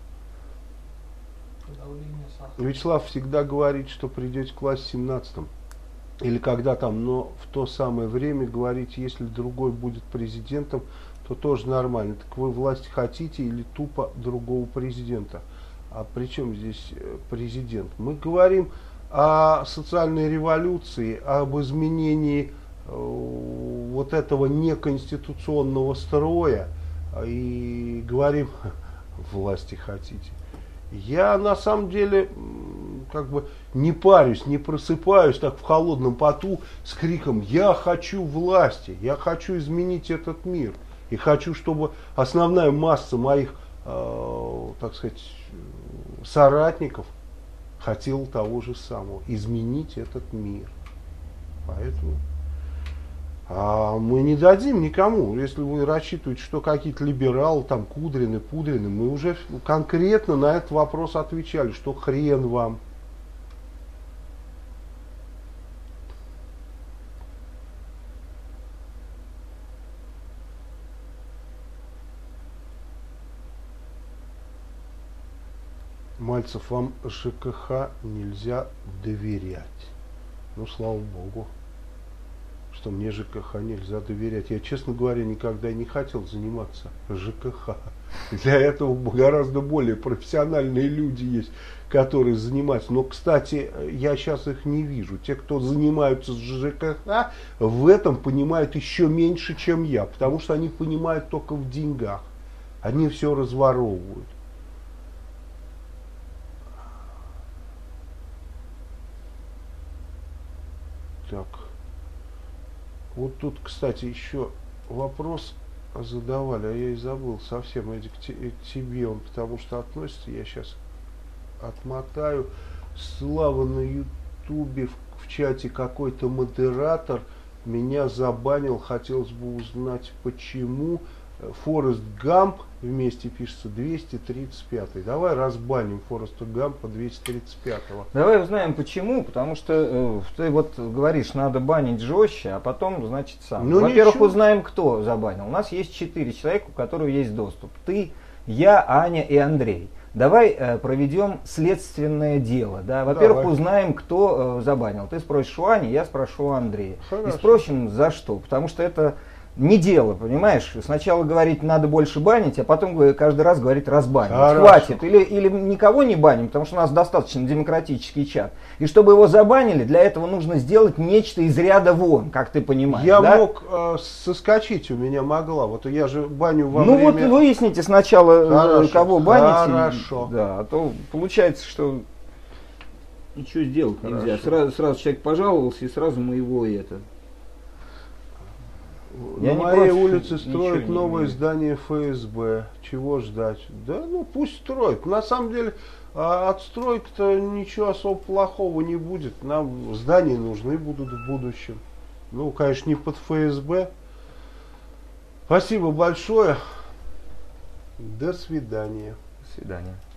Вячеслав всегда говорит, что придете к власти в 17-м. Или когда там, но в то самое время говорите, если другой будет президентом, то тоже нормально. Так вы власть хотите или тупо другого президента? А при чем здесь президент? Мы говорим о социальной революции, об изменении вот этого неконституционного строя. И говорим, власти хотите. Я на самом деле как бы не парюсь, не просыпаюсь так в холодном поту с криком «Я хочу власти, я хочу изменить этот мир». И хочу, чтобы основная масса моих, так сказать, соратников хотела того же самого, изменить этот мир. Поэтому мы не дадим никому. Если вы рассчитываете, что какие-то либералы, там Кудрины, мы уже конкретно на этот вопрос отвечали, что хрен вам. Мальцев, вам ЖКХ нельзя доверять. Ну, слава богу, что мне ЖКХ нельзя доверять. Я, честно говоря, никогда не хотел заниматься ЖКХ. Для этого гораздо более профессиональные люди есть, которые занимаются. Но, кстати, я сейчас их не вижу. Те, кто занимаются ЖКХ, в этом понимают еще меньше, чем я. Потому что они понимают только в деньгах. Они все разворовывают. Так. Вот тут, кстати, еще вопрос задавали, а я и забыл совсем, эти к тебе он потому что относится, я сейчас отмотаю. Слава на ютубе в чате какой-то модератор меня забанил, хотелось бы узнать почему. Форест Гамп вместе пишется 235. Давай разбаним Фореста Гампа 235-го. Давай узнаем почему, потому что ты вот говоришь, надо банить жестче, а потом, значит, сам. Ну, во-первых, ничего. узнаем, кто забанил. У нас есть 4 человека, у которых есть доступ. Ты, я, Аня и Андрей. Давай проведем следственное дело. Да? Во-первых, Давай. узнаем, кто забанил. Ты спросишь у Ани, я спрошу у Андрея. Хорошо. И спросим, за что. Потому что это не дело, понимаешь? Сначала говорить, надо больше банить, а потом каждый раз говорить, разбанить. Хорошо. Хватит. Или никого не баним, потому что у нас достаточно демократический чат. И чтобы его забанили, для этого нужно сделать нечто из ряда вон, как ты понимаешь. Я да? мог соскочить, у меня могла. Вот я же баню во Ну время... вот выясните сначала, Хорошо, кого банить. хорошо. Да, а то получается, что ничего сделать нельзя. Хорошо. Сразу человек пожаловался, и сразу мы его и это. На Я не моей против, улице строят ничего не новое имею. здание ФСБ. Чего ждать? Да, ну пусть строят. На самом деле, от стройки-то ничего особо плохого не будет. Нам здания нужны будут в будущем. Ну, конечно, не под ФСБ. Спасибо большое. До свидания. До свидания.